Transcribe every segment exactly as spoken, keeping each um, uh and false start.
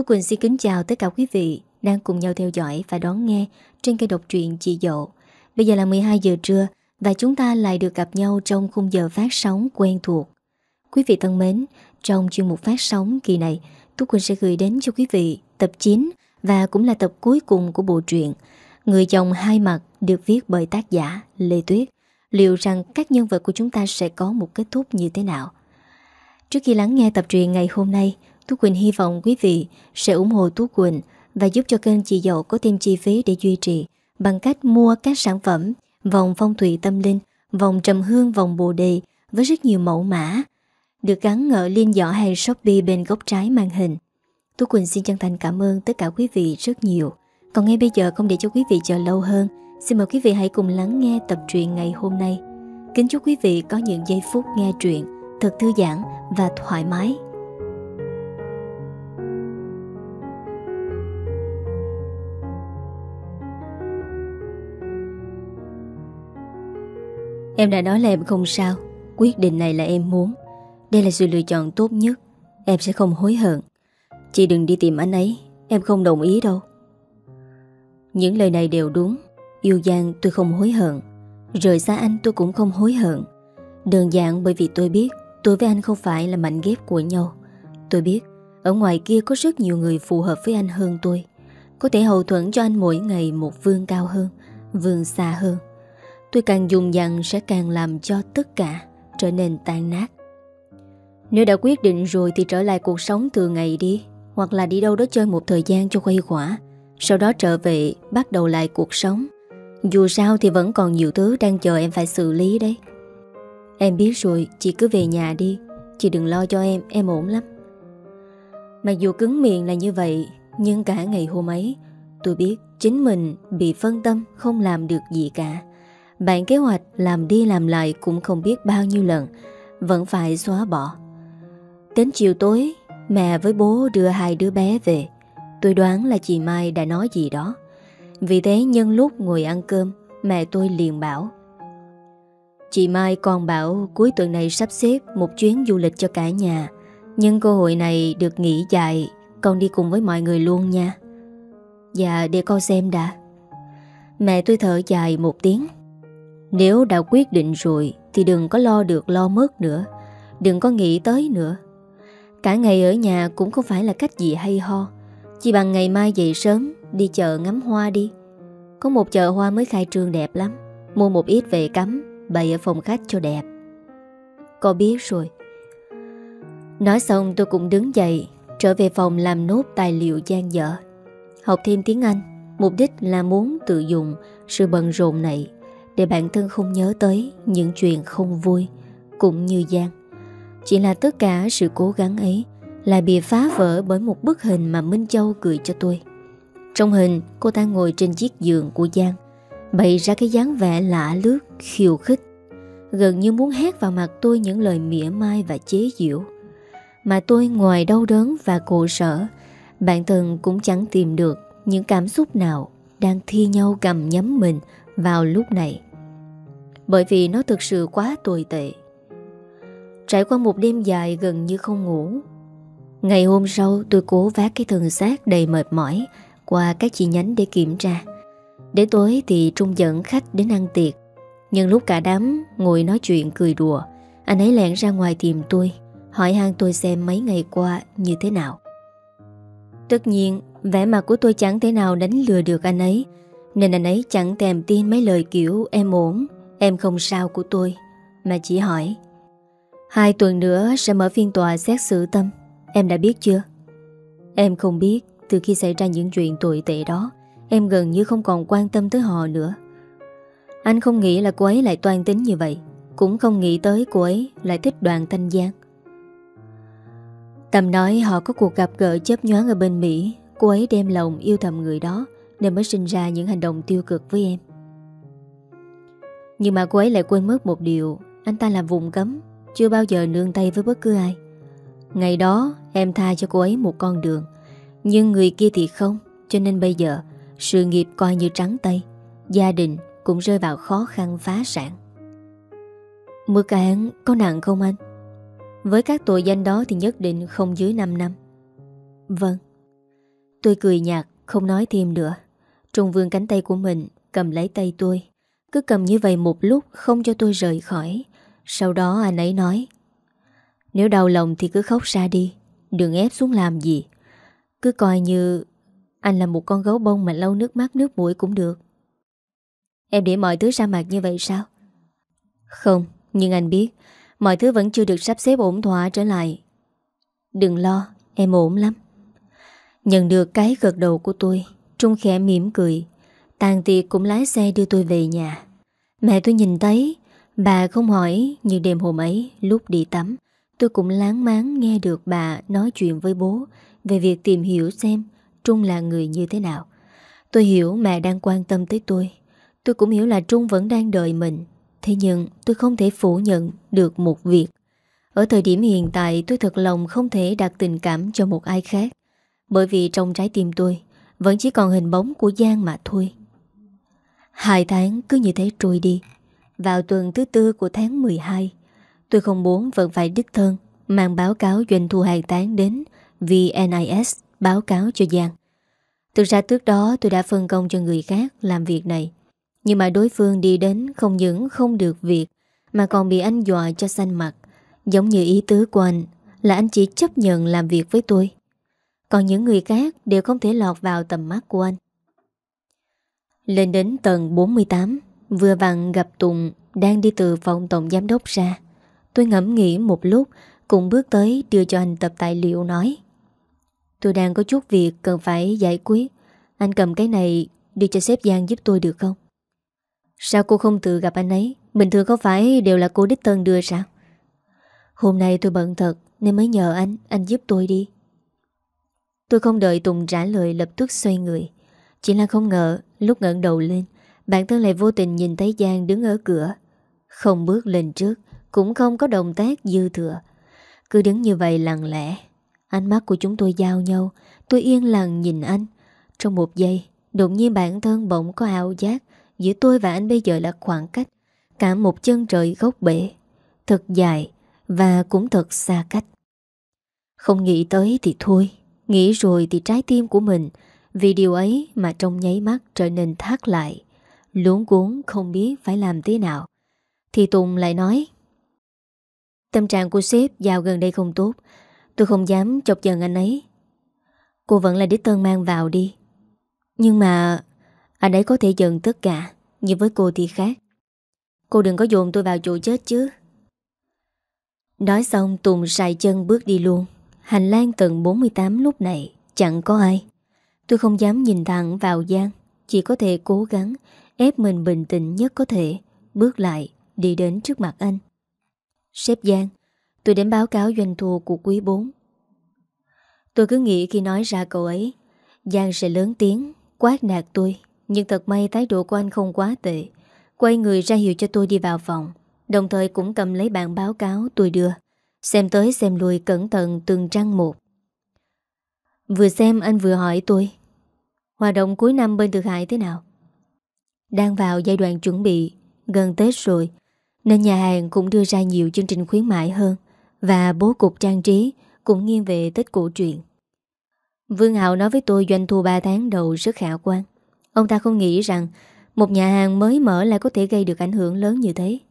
Tú Quỳnh xin kính chào tất cả quý vị đang cùng nhau theo dõi và đón nghe trên kênh đọc truyện Chị Dậu. Bây giờ là mười hai giờ trưa và chúng ta lại được gặp nhau trong khung giờ phát sóng quen thuộc. Quý vị thân mến, trong chuyên mục phát sóng kỳ này, Tú Quỳnh sẽ gửi đến cho quý vị tập chín và cũng là tập cuối cùng của bộ truyện Người chồng hai mặt được viết bởi tác giả Lê Tuyết. Liệu rằng các nhân vật của chúng ta sẽ có một kết thúc như thế nào? Trước khi lắng nghe tập truyện ngày hôm nay, Tú Quỳnh hy vọng quý vị sẽ ủng hộ Tú Quỳnh và giúp cho kênh Chị Dậu có thêm chi phí để duy trì bằng cách mua các sản phẩm vòng phong thủy tâm linh, vòng trầm hương, vòng bồ đề với rất nhiều mẫu mã được gắn ở link giỏ hàng Shopee bên góc trái màn hình. Tú Quỳnh xin chân thành cảm ơn tất cả quý vị rất nhiều. Còn ngay bây giờ không để cho quý vị chờ lâu hơn, xin mời quý vị hãy cùng lắng nghe tập truyện ngày hôm nay. Kính chúc quý vị có những giây phút nghe truyện thật thư giãn và thoải mái. Em đã nói là em không sao. Quyết định này là em muốn. Đây là sự lựa chọn tốt nhất. Em sẽ không hối hận. Chị đừng đi tìm anh ấy. Em không đồng ý đâu. Những lời này đều đúng. Yêu Giang tôi không hối hận. Rời xa anh tôi cũng không hối hận. Đơn giản bởi vì tôi biết tôi với anh không phải là mảnh ghép của nhau. Tôi biết ở ngoài kia có rất nhiều người phù hợp với anh hơn tôi, có thể hậu thuẫn cho anh mỗi ngày một vươn cao hơn, vươn xa hơn. Tôi càng dùng dằng sẽ càng làm cho tất cả trở nên tan nát. Nếu đã quyết định rồi thì trở lại cuộc sống thường ngày đi. Hoặc là đi đâu đó chơi một thời gian cho khuây khỏa, sau đó trở về bắt đầu lại cuộc sống. Dù sao thì vẫn còn nhiều thứ đang chờ em phải xử lý đấy. Em biết rồi, chị cứ về nhà đi. Chị đừng lo cho em, em ổn lắm. Mặc dù cứng miệng là như vậy, nhưng cả ngày hôm ấy tôi biết chính mình bị phân tâm, không làm được gì cả. Bản kế hoạch làm đi làm lại cũng không biết bao nhiêu lần, vẫn phải xóa bỏ. Đến chiều tối, mẹ với bố đưa hai đứa bé về. Tôi đoán là chị Mai đã nói gì đó. Vì thế nhân lúc ngồi ăn cơm, mẹ tôi liền bảo: Chị Mai còn bảo cuối tuần này sắp xếp một chuyến du lịch cho cả nhà. Nhưng cơ hội này được nghỉ dài, con đi cùng với mọi người luôn nha. Dạ để con xem đã. Mẹ tôi thở dài một tiếng. Nếu đã quyết định rồi thì đừng có lo được lo mất nữa. Đừng có nghĩ tới nữa. Cả ngày ở nhà cũng không phải là cách gì hay ho. Chỉ bằng ngày mai dậy sớm đi chợ ngắm hoa đi. Có một chợ hoa mới khai trương đẹp lắm. Mua một ít về cắm, bày ở phòng khách cho đẹp. Con biết rồi. Nói xong tôi cũng đứng dậy, trở về phòng làm nốt tài liệu dang dở. Học thêm tiếng Anh, mục đích là muốn tự dùng sự bận rộn này để bản thân không nhớ tới những chuyện không vui. Cũng như Giang. Chỉ là tất cả sự cố gắng ấy lại bị phá vỡ bởi một bức hình mà Minh Châu gửi cho tôi. Trong hình, cô ta ngồi trên chiếc giường của Giang, bày ra cái dáng vẻ lạ lướt, khiêu khích, gần như muốn hét vào mặt tôi những lời mỉa mai và chế giễu. Mà tôi ngoài đau đớn và khổ sở, bản thân cũng chẳng tìm được những cảm xúc nào đang thi nhau gặm nhấm mình vào lúc này. Bởi vì nó thực sự quá tồi tệ. Trải qua một đêm dài gần như không ngủ. Ngày hôm sau tôi cố vác cái thân xác đầy mệt mỏi qua các chi nhánh để kiểm tra. Đến tối thì Trung dẫn khách đến ăn tiệc. Nhưng lúc cả đám ngồi nói chuyện cười đùa, anh ấy lẻn ra ngoài tìm tôi, hỏi han tôi xem mấy ngày qua như thế nào. Tất nhiên vẻ mặt của tôi chẳng thể nào đánh lừa được anh ấy, nên anh ấy chẳng thèm tin mấy lời kiểu em ổn, em không sao của tôi, mà chỉ hỏi: Hai tuần nữa sẽ mở phiên tòa xét xử Tâm, em đã biết chưa? Em không biết. Từ khi xảy ra những chuyện tồi tệ đó, em gần như không còn quan tâm tới họ nữa. Anh không nghĩ là cô ấy lại toan tính như vậy, cũng không nghĩ tới cô ấy lại thích Đoàn Thanh Giang. Tâm nói họ có cuộc gặp gỡ chớp nhoáng ở bên Mỹ. Cô ấy đem lòng yêu thầm người đó nên mới sinh ra những hành động tiêu cực với em. Nhưng mà cô ấy lại quên mất một điều. Anh ta là vùng cấm, chưa bao giờ nương tay với bất cứ ai. Ngày đó em tha cho cô ấy một con đường, nhưng người kia thì không. Cho nên bây giờ sự nghiệp coi như trắng tay, gia đình cũng rơi vào khó khăn phá sản. Mức án có nặng không anh? Với các tội danh đó thì nhất định không dưới năm năm. Vâng. Tôi cười nhạt, không nói thêm nữa. Trung vươn cánh tay của mình, cầm lấy tay tôi. Cứ cầm như vậy một lúc, không cho tôi rời khỏi. Sau đó anh ấy nói: nếu đau lòng thì cứ khóc ra đi, đừng ép xuống làm gì. Cứ coi như anh là một con gấu bông mà lau nước mắt nước mũi cũng được. Em để mọi thứ ra mặt như vậy sao? Không, nhưng anh biết mọi thứ vẫn chưa được sắp xếp ổn thỏa trở lại. Đừng lo, em ổn lắm. Nhận được cái gật đầu của tôi, Trung khẽ mỉm cười. Tàn tiệc cũng lái xe đưa tôi về nhà. Mẹ tôi nhìn thấy, bà không hỏi, nhưng đêm hôm ấy lúc đi tắm, tôi cũng láng máng nghe được bà nói chuyện với bố về việc tìm hiểu xem Trung là người như thế nào. Tôi hiểu mẹ đang quan tâm tới tôi. Tôi cũng hiểu là Trung vẫn đang đợi mình. Thế nhưng tôi không thể phủ nhận được một việc. Ở thời điểm hiện tại, tôi thật lòng không thể đặt tình cảm cho một ai khác. Bởi vì trong trái tim tôi vẫn chỉ còn hình bóng của Giang mà thôi. Hai tháng cứ như thế trôi đi. Vào tuần thứ tư của tháng mười hai, tôi không muốn vẫn phải đích thân mang báo cáo doanh thu hàng tháng đến vê en i ét báo cáo cho Giang. Thực ra trước đó tôi đã phân công cho người khác làm việc này, nhưng mà đối phương đi đến không những không được việc mà còn bị anh dọa cho xanh mặt. Giống như ý tứ của anh là anh chỉ chấp nhận làm việc với tôi, còn những người khác đều không thể lọt vào tầm mắt của anh. Lên đến tầng bốn mươi tám, vừa vặn gặp Tùng đang đi từ phòng tổng giám đốc ra. Tôi ngẫm nghĩ một lúc, cũng bước tới đưa cho anh tập tài liệu nói: tôi đang có chút việc cần phải giải quyết. Anh cầm cái này đi cho sếp Giang giúp tôi được không? Sao cô không tự gặp anh ấy? Bình thường không phải đều là cô đích thân đưa sao? Hôm nay tôi bận thật nên mới nhờ anh, anh giúp tôi đi. Tôi không đợi Tùng trả lời, lập tức xoay người. Chỉ là không ngờ lúc ngẩng đầu lên, bản thân lại vô tình nhìn thấy Giang đứng ở cửa. Không bước lên trước, cũng không có động tác dư thừa, cứ đứng như vậy lặng lẽ. Ánh mắt của chúng tôi giao nhau. Tôi yên lặng nhìn anh. Trong một giây, đột nhiên bản thân bỗng có ảo giác giữa tôi và anh bây giờ là khoảng cách cả một chân trời góc bể, thật dài và cũng thật xa cách. Không nghĩ tới thì thôi, nghĩ rồi thì trái tim của mình vì điều ấy mà trong nháy mắt trở nên thắt lại, luống cuống không biết phải làm thế nào. Thì Tùng lại nói: tâm trạng của sếp dạo gần đây không tốt, tôi không dám chọc giận anh ấy. Cô vẫn là đích thân mang vào đi. Nhưng mà anh ấy có thể giận tất cả, nhưng với cô thì khác. Cô đừng có dồn tôi vào chỗ chết chứ. Nói xong Tùng sải chân bước đi luôn. Hành lang tầng bốn mươi tám lúc này chẳng có ai. Tôi không dám nhìn thẳng vào Giang, chỉ có thể cố gắng ép mình bình tĩnh nhất có thể, bước lại đi đến trước mặt anh. Sếp Giang, tôi đến báo cáo doanh thu của quý bốn. Tôi cứ nghĩ khi nói ra câu ấy Giang sẽ lớn tiếng quát nạt tôi, nhưng thật may thái độ của anh không quá tệ. Quay người ra hiệu cho tôi đi vào phòng, đồng thời cũng cầm lấy bản báo cáo tôi đưa, xem tới xem lui cẩn thận từng trang một. Vừa xem anh vừa hỏi tôi: hoạt động cuối năm bên Thực Hải thế nào? Đang vào giai đoạn chuẩn bị, gần Tết rồi, nên nhà hàng cũng đưa ra nhiều chương trình khuyến mãi hơn, và bố cục trang trí cũng nghiêng về Tết cổ truyền. Vương Hạo nói với tôi doanh thu ba tháng đầu rất khả quan. Ông ta không nghĩ rằng một nhà hàng mới mở lại có thể gây được ảnh hưởng lớn như thế.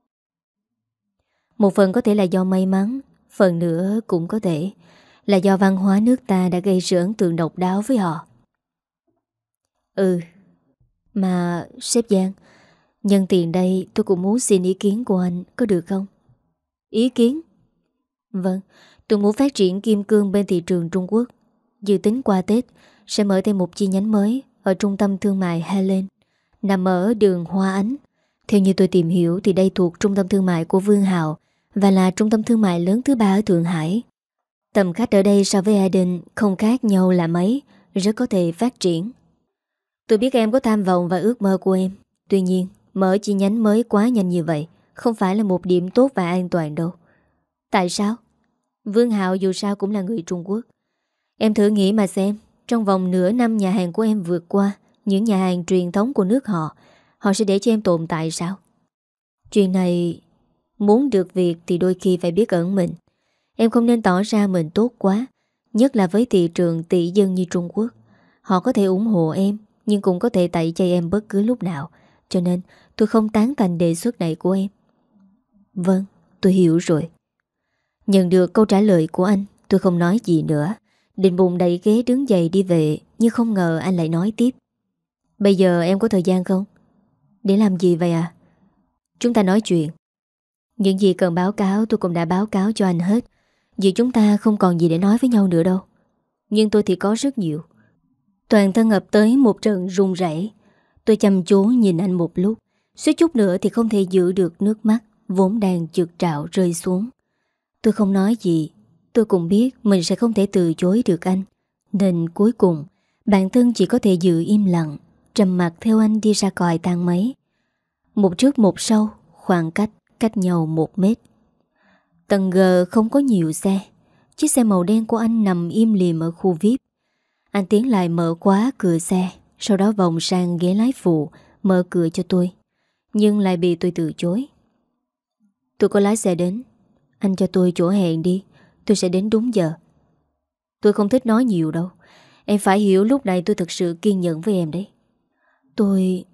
Một phần có thể là do may mắn, phần nữa cũng có thể là do văn hóa nước ta đã gây sự ấn tượng độc đáo với họ. Ừ, mà sếp Giang, nhân tiền đây tôi cũng muốn xin ý kiến của anh, có được không? Ý kiến? Vâng, tôi muốn phát triển kim cương bên thị trường Trung Quốc. Dự tính qua Tết sẽ mở thêm một chi nhánh mới ở trung tâm thương mại Helen, nằm ở đường Hoa Ánh. Theo như tôi tìm hiểu thì đây thuộc trung tâm thương mại của Vương Hạo và là trung tâm thương mại lớn thứ ba ở Thượng Hải. Tầm khách ở đây so với Eden không khác nhau là mấy, rất có thể phát triển. Tôi biết em có tham vọng và ước mơ của em. Tuy nhiên, mở chi nhánh mới quá nhanh như vậy không phải là một điểm tốt và an toàn đâu. Tại sao? Vương Hạo dù sao cũng là người Trung Quốc. Em thử nghĩ mà xem, trong vòng nửa năm nhà hàng của em vượt qua những nhà hàng truyền thống của nước họ, họ sẽ để cho em tồn tại sao? Chuyện này, muốn được việc thì đôi khi phải biết ẩn mình. Em không nên tỏ ra mình tốt quá, nhất là với thị trường tỷ dân như Trung Quốc. Họ có thể ủng hộ em, nhưng cũng có thể tẩy chay em bất cứ lúc nào. Cho nên tôi không tán thành đề xuất này của em. Vâng, tôi hiểu rồi. Nhận được câu trả lời của anh, tôi không nói gì nữa. Định bụng đẩy ghế đứng dậy đi về, nhưng không ngờ anh lại nói tiếp. Bây giờ em có thời gian không? Để làm gì vậy à? Chúng ta nói chuyện. Những gì cần báo cáo tôi cũng đã báo cáo cho anh hết. Vì chúng ta không còn gì để nói với nhau nữa đâu. Nhưng tôi thì có rất nhiều. Toàn thân ập tới một trận run rẩy. Tôi chăm chú nhìn anh một lúc, suýt chút nữa thì không thể giữ được nước mắt vốn đang trượt trạo rơi xuống. Tôi không nói gì. Tôi cũng biết mình sẽ không thể từ chối được anh. Nên cuối cùng bản thân chỉ có thể giữ im lặng, trầm mặc theo anh đi ra còi thang máy. Một trước một sau, khoảng cách cách nhau một mét. Tầng G không có nhiều xe. Chiếc xe màu đen của anh nằm im lìm ở khu vi ai pi. Anh tiến lại mở khóa cửa xe, sau đó vòng sang ghế lái phụ, mở cửa cho tôi. Nhưng lại bị tôi từ chối. Tôi có lái xe đến. Anh cho tôi chỗ hẹn đi, tôi sẽ đến đúng giờ. Tôi không thích nói nhiều đâu. Em phải hiểu lúc này tôi thực sự kiên nhẫn với em đấy. Tôi...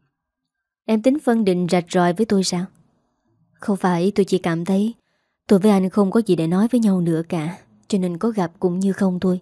Em tính phân định rạch ròi với tôi sao? Không phải, tôi chỉ cảm thấy tôi với anh không có gì để nói với nhau nữa cả, cho nên có gặp cũng như không thôi.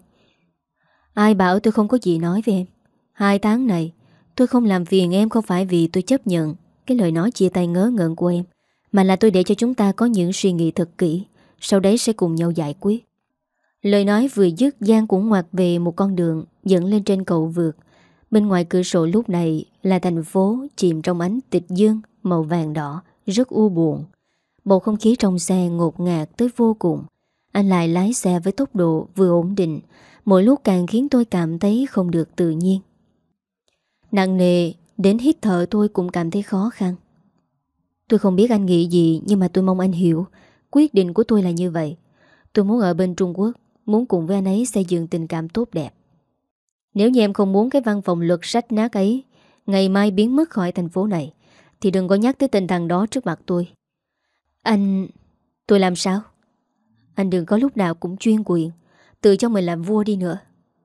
Ai bảo tôi không có gì nói với em? Hai tháng này tôi không làm phiền em không phải vì tôi chấp nhận cái lời nói chia tay ngớ ngẩn của em, mà là tôi để cho chúng ta có những suy nghĩ thật kỹ, sau đấy sẽ cùng nhau giải quyết. Lời nói vừa dứt, Giang cũng ngoặt về một con đường dẫn lên trên cầu vượt. Bên ngoài cửa sổ lúc này là thành phố chìm trong ánh tịch dương màu vàng đỏ, rất u buồn. Bầu không khí trong xe ngột ngạt tới vô cùng. Anh lại lái xe với tốc độ vừa ổn định, mỗi lúc càng khiến tôi cảm thấy không được tự nhiên. Nặng nề, đến hít thở tôi cũng cảm thấy khó khăn. Tôi không biết anh nghĩ gì, nhưng mà tôi mong anh hiểu. Quyết định của tôi là như vậy. Tôi muốn ở bên Trung Quốc, muốn cùng với anh ấy xây dựng tình cảm tốt đẹp. Nếu như em không muốn cái văn phòng luật sách nát ấy ngày mai biến mất khỏi thành phố này, thì đừng có nhắc tới tên thằng đó trước mặt tôi. Anh... Tôi làm sao? Anh đừng có lúc nào cũng chuyên quyền, tự cho mình làm vua đi nữa.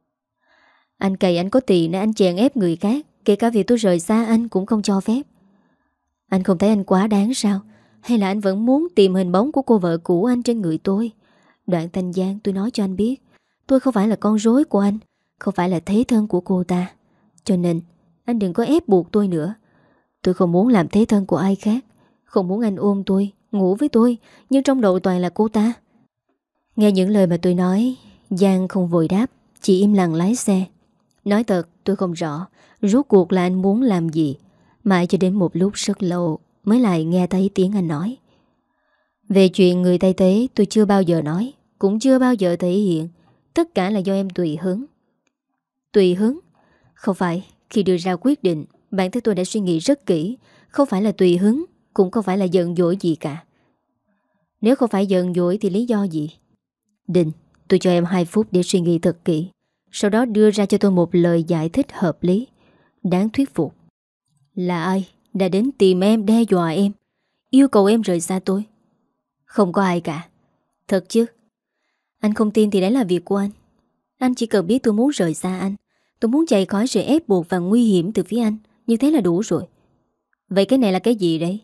Anh cày anh có tiền nên anh chèn ép người khác, kể cả việc tôi rời xa anh cũng không cho phép. Anh không thấy anh quá đáng sao? Hay là anh vẫn muốn tìm hình bóng của cô vợ cũ anh trên người tôi? Đoạn Thanh Giang, tôi nói cho anh biết, tôi không phải là con rối của anh, không phải là thế thân của cô ta. Cho nên anh đừng có ép buộc tôi nữa. Tôi không muốn làm thế thân của ai khác, không muốn anh ôm tôi, ngủ với tôi, nhưng trong đầu toàn là cô ta. Nghe những lời mà tôi nói, Giang không vội đáp, chỉ im lặng lái xe. Nói thật, tôi không rõ rốt cuộc là anh muốn làm gì. Mãi cho đến một lúc rất lâu mới lại nghe thấy tiếng anh nói. Về chuyện người Tây Tế tôi chưa bao giờ nói, cũng chưa bao giờ thể hiện. Tất cả là do em tùy hứng. Tùy hứng? Không phải, khi đưa ra quyết định, bản thân tôi đã suy nghĩ rất kỹ. Không phải là tùy hứng, cũng không phải là giận dỗi gì cả. Nếu không phải giận dỗi thì lý do gì? Định, tôi cho em hai phút để suy nghĩ thật kỹ, sau đó đưa ra cho tôi một lời giải thích hợp lý, đáng thuyết phục. Là ai đã đến tìm em, đe dọa em, yêu cầu em rời xa tôi? Không có ai cả. Thật chứ? Anh không tin thì đấy là việc của anh. Anh chỉ cần biết tôi muốn rời xa anh, tôi muốn chạy khỏi sự ép buộc và nguy hiểm từ phía anh, như thế là đủ rồi. Vậy cái này là cái gì đấy?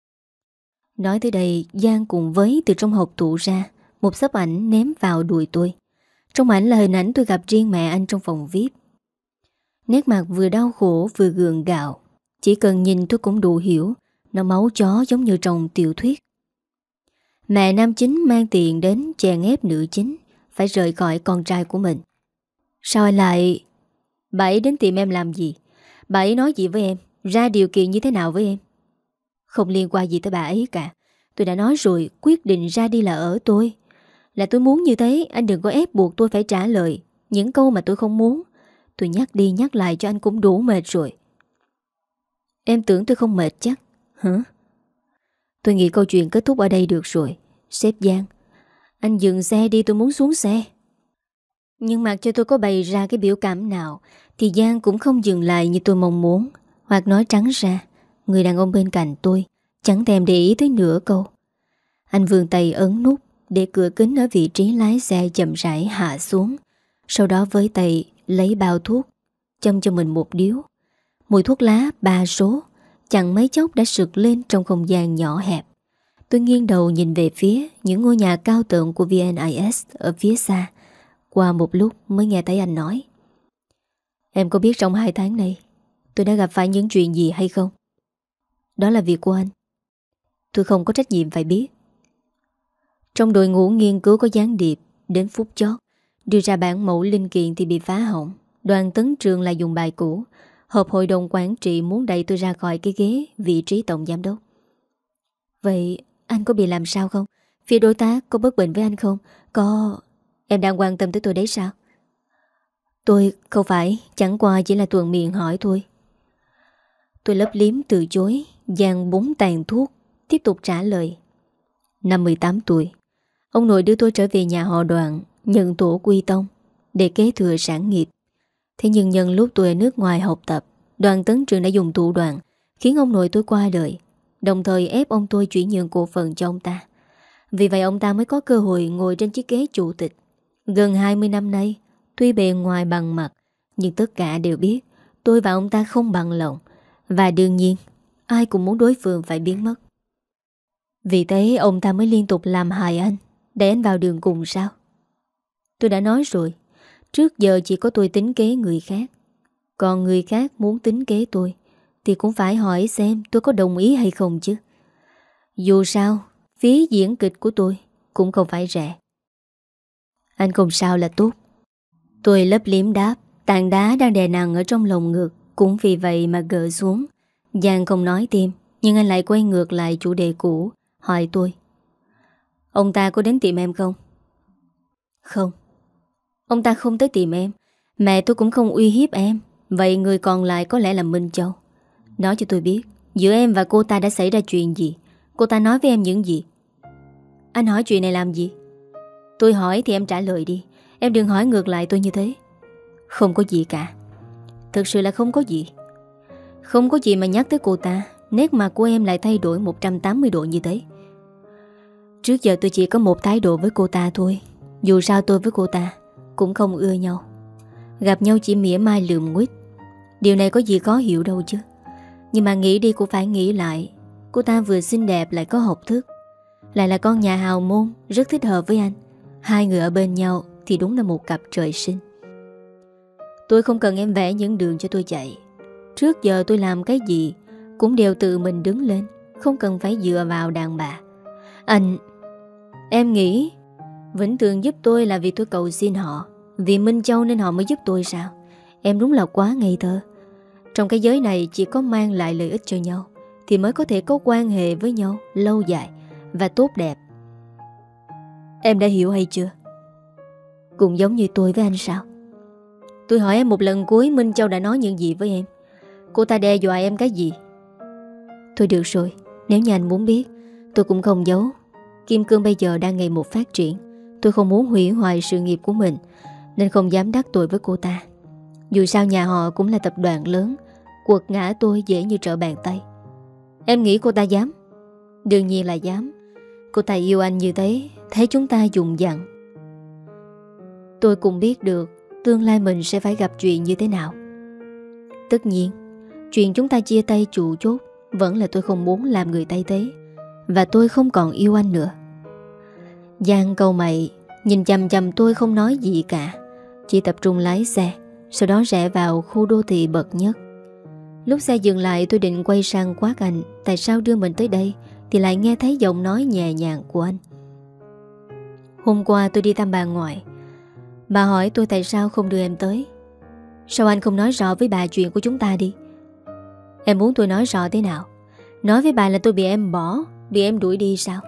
Nói tới đây, Giang cùng với từ trong hộp tủ ra một xấp ảnh ném vào đùi tôi. Trong ảnh là hình ảnh tôi gặp riêng mẹ anh trong phòng vi ai pi. Nét mặt vừa đau khổ vừa gượng gạo. Chỉ cần nhìn tôi cũng đủ hiểu, nó máu chó giống như trong tiểu thuyết. Mẹ nam chính mang tiền đến chèn ép nữ chính phải rời khỏi con trai của mình. Sao anh lại... Bà ấy đến tìm em làm gì? Bà ấy nói gì với em? Ra điều kiện như thế nào với em? Không liên quan gì tới bà ấy cả. Tôi đã nói rồi, quyết định ra đi là ở tôi. Là tôi muốn như thế, anh đừng có ép buộc tôi phải trả lời những câu mà tôi không muốn. Tôi nhắc đi nhắc lại cho anh cũng đủ mệt rồi. Em tưởng tôi không mệt chắc? Hả? Tôi nghĩ câu chuyện kết thúc ở đây được rồi. Sếp Giang, anh dừng xe đi, tôi muốn xuống xe. Nhưng mặc cho tôi có bày ra cái biểu cảm nào thì Giang cũng không dừng lại như tôi mong muốn. Hoặc nói trắng ra, người đàn ông bên cạnh tôi chẳng thèm để ý tới nửa câu. Anh vươn tay ấn nút để cửa kính ở vị trí lái xe chậm rãi hạ xuống. Sau đó với tay lấy bao thuốc châm cho mình một điếu. Mùi thuốc lá ba số chẳng mấy chốc đã sực lên trong không gian nhỏ hẹp. Tôi nghiêng đầu nhìn về phía những ngôi nhà cao tường của vê en i ét ở phía xa. Qua một lúc mới nghe thấy anh nói: Em có biết trong hai tháng này tôi đã gặp phải những chuyện gì hay không? Đó là việc của anh. Tôi không có trách nhiệm phải biết. Trong đội ngũ nghiên cứu có gián điệp, đến phút chót đưa ra bản mẫu linh kiện thì bị phá hỏng. Đoàn Tấn Trường lại dùng bài cũ. Họp hội đồng quản trị muốn đẩy tôi ra khỏi cái ghế vị trí tổng giám đốc. Vậy anh có bị làm sao không? Phía đối tác có bất bình với anh không? Có... Em đang quan tâm tới tôi đấy sao? Tôi không phải, chẳng qua chỉ là thuận miệng hỏi thôi. Tôi lấp liếm từ chối, dàn búng tàn thuốc, tiếp tục trả lời. Năm mười tám tuổi, ông nội đưa tôi trở về nhà họ Đoàn, nhận tổ quy tông, để kế thừa sản nghiệp. Thế nhưng nhân lúc tôi ở nước ngoài học tập, Đoàn Tấn Trường đã dùng thủ đoạn khiến ông nội tôi qua đời, đồng thời ép ông tôi chuyển nhượng cổ phần cho ông ta. Vì vậy ông ta mới có cơ hội ngồi trên chiếc ghế chủ tịch. Gần hai mươi năm nay, tuy bề ngoài bằng mặt, nhưng tất cả đều biết tôi và ông ta không bằng lòng. Và đương nhiên, ai cũng muốn đối phương phải biến mất. Vì thế ông ta mới liên tục làm hại anh, để anh vào đường cùng sao? Tôi đã nói rồi, trước giờ chỉ có tôi tính kế người khác. Còn người khác muốn tính kế tôi thì cũng phải hỏi xem tôi có đồng ý hay không chứ. Dù sao, phí diễn kịch của tôi cũng không phải rẻ. Anh không sao là tốt. Tôi lấp liếm đáp. Tảng đá đang đè nặng ở trong lồng ngực cũng vì vậy mà gỡ xuống. Giang không nói thêm, nhưng anh lại quay ngược lại chủ đề cũ, hỏi tôi: Ông ta có đến tìm em không? Không. Ông ta không tới tìm em. Mẹ tôi cũng không uy hiếp em. Vậy người còn lại có lẽ là Minh Châu. Nói cho tôi biết, giữa em và cô ta đã xảy ra chuyện gì? Cô ta nói với em những gì? Anh hỏi chuyện này làm gì? Tôi hỏi thì em trả lời đi. Em đừng hỏi ngược lại tôi như thế. Không có gì cả. Thực sự là không có gì. Không có gì mà nhắc tới cô ta, nét mặt của em lại thay đổi một trăm tám mươi độ như thế. Trước giờ tôi chỉ có một thái độ với cô ta thôi. Dù sao tôi với cô ta cũng không ưa nhau. Gặp nhau chỉ mỉa mai lườm nguýt. Điều này có gì khó hiểu đâu chứ. Nhưng mà nghĩ đi cũng phải nghĩ lại. Cô ta vừa xinh đẹp lại có học thức, lại là con nhà hào môn, rất thích hợp với anh. Hai người ở bên nhau thì đúng là một cặp trời sinh. Tôi không cần em vẽ những đường cho tôi chạy. Trước giờ tôi làm cái gì cũng đều tự mình đứng lên, không cần phải dựa vào đàn bà. Anh... Em nghĩ Vĩnh Tường giúp tôi là vì tôi cầu xin họ, vì Minh Châu nên họ mới giúp tôi sao? Em đúng là quá ngây thơ. Trong cái giới này chỉ có mang lại lợi ích cho nhau thì mới có thể có quan hệ với nhau lâu dài và tốt đẹp. Em đã hiểu hay chưa? Cũng giống như tôi với anh sao? Tôi hỏi em một lần cuối, Minh Châu đã nói những gì với em? Cô ta đe dọa em cái gì? Thôi được rồi, nếu như anh muốn biết, tôi cũng không giấu. Kim Cương bây giờ đang ngày một phát triển. Tôi không muốn hủy hoại sự nghiệp của mình, nên không dám đắc tội với cô ta. Dù sao nhà họ cũng là tập đoàn lớn, quật ngã tôi dễ như trở bàn tay. Em nghĩ cô ta dám? Đương nhiên là dám. Cô ta yêu anh như thế, thấy chúng ta dùng dặn. Tôi cũng biết được tương lai mình sẽ phải gặp chuyện như thế nào. Tất nhiên, chuyện chúng ta chia tay chủ chốt vẫn là tôi không muốn làm người tay tế, và tôi không còn yêu anh nữa. Giang câu mày nhìn chằm chằm tôi không nói gì cả, chỉ tập trung lái xe, sau đó rẽ vào khu đô thị bậc nhất. Lúc xe dừng lại tôi định quay sang quát anh tại sao đưa mình tới đây, thì lại nghe thấy giọng nói nhẹ nhàng của anh. Hôm qua tôi đi thăm bà ngoại. Bà hỏi tôi tại sao không đưa em tới. Sao anh không nói rõ với bà chuyện của chúng ta đi? Em muốn tôi nói rõ thế nào? Nói với bà là tôi bị em bỏ, bị em đuổi đi sao?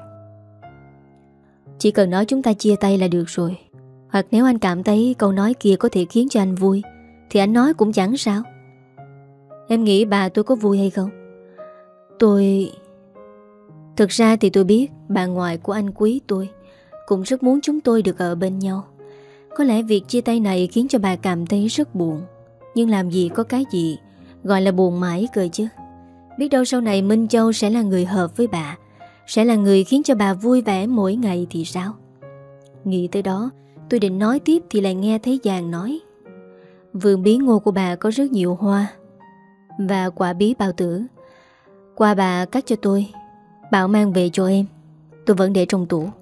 Chỉ cần nói chúng ta chia tay là được rồi. Hoặc nếu anh cảm thấy câu nói kia có thể khiến cho anh vui thì anh nói cũng chẳng sao. Em nghĩ bà tôi có vui hay không? Tôi... Thực ra thì tôi biết bà ngoại của anh quý tôi, cũng rất muốn chúng tôi được ở bên nhau. Có lẽ việc chia tay này khiến cho bà cảm thấy rất buồn. Nhưng làm gì có cái gì gọi là buồn mãi cơ chứ. Biết đâu sau này Minh Châu sẽ là người hợp với bà, sẽ là người khiến cho bà vui vẻ mỗi ngày thì sao? Nghĩ tới đó, tôi định nói tiếp thì lại nghe thấy Giang nói: Vườn bí ngô của bà có rất nhiều hoa và quả bí bao tử. Qua bà cắt cho tôi, bảo mang về cho em. Tôi vẫn để trong tủ.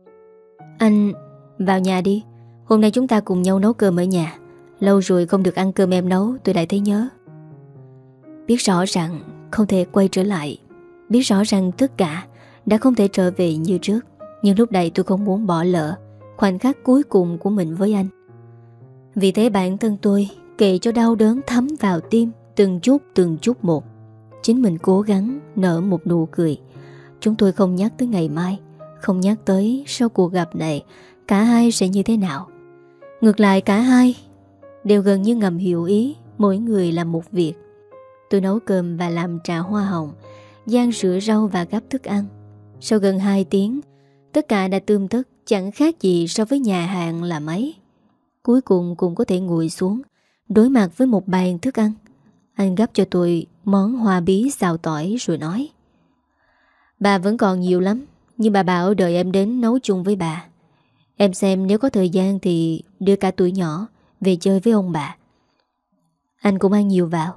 Anh vào nhà đi. Hôm nay chúng ta cùng nhau nấu cơm ở nhà. Lâu rồi không được ăn cơm em nấu, tôi lại thấy nhớ. Biết rõ rằng không thể quay trở lại, biết rõ rằng tất cả đã không thể trở về như trước, nhưng lúc này tôi không muốn bỏ lỡ khoảnh khắc cuối cùng của mình với anh. Vì thế bản thân tôi kệ cho đau đớn thấm vào tim từng chút từng chút một. Chính mình cố gắng nở một nụ cười. Chúng tôi không nhắc tới ngày mai, không nhắc tới sau cuộc gặp này cả hai sẽ như thế nào. Ngược lại cả hai đều gần như ngầm hiểu ý, mỗi người làm một việc. Tôi nấu cơm và làm trà hoa hồng, Giang rửa rau và gắp thức ăn. Sau gần hai tiếng, tất cả đã tươm tất, chẳng khác gì so với nhà hàng là mấy. Cuối cùng cũng có thể ngồi xuống, đối mặt với một bàn thức ăn. Anh gắp cho tôi món hoa bí xào tỏi rồi nói: Bà vẫn còn nhiều lắm, nhưng bà bảo đợi em đến nấu chung với bà. Em xem nếu có thời gian thì đưa cả tuổi nhỏ về chơi với ông bà. Anh cũng ăn nhiều vào.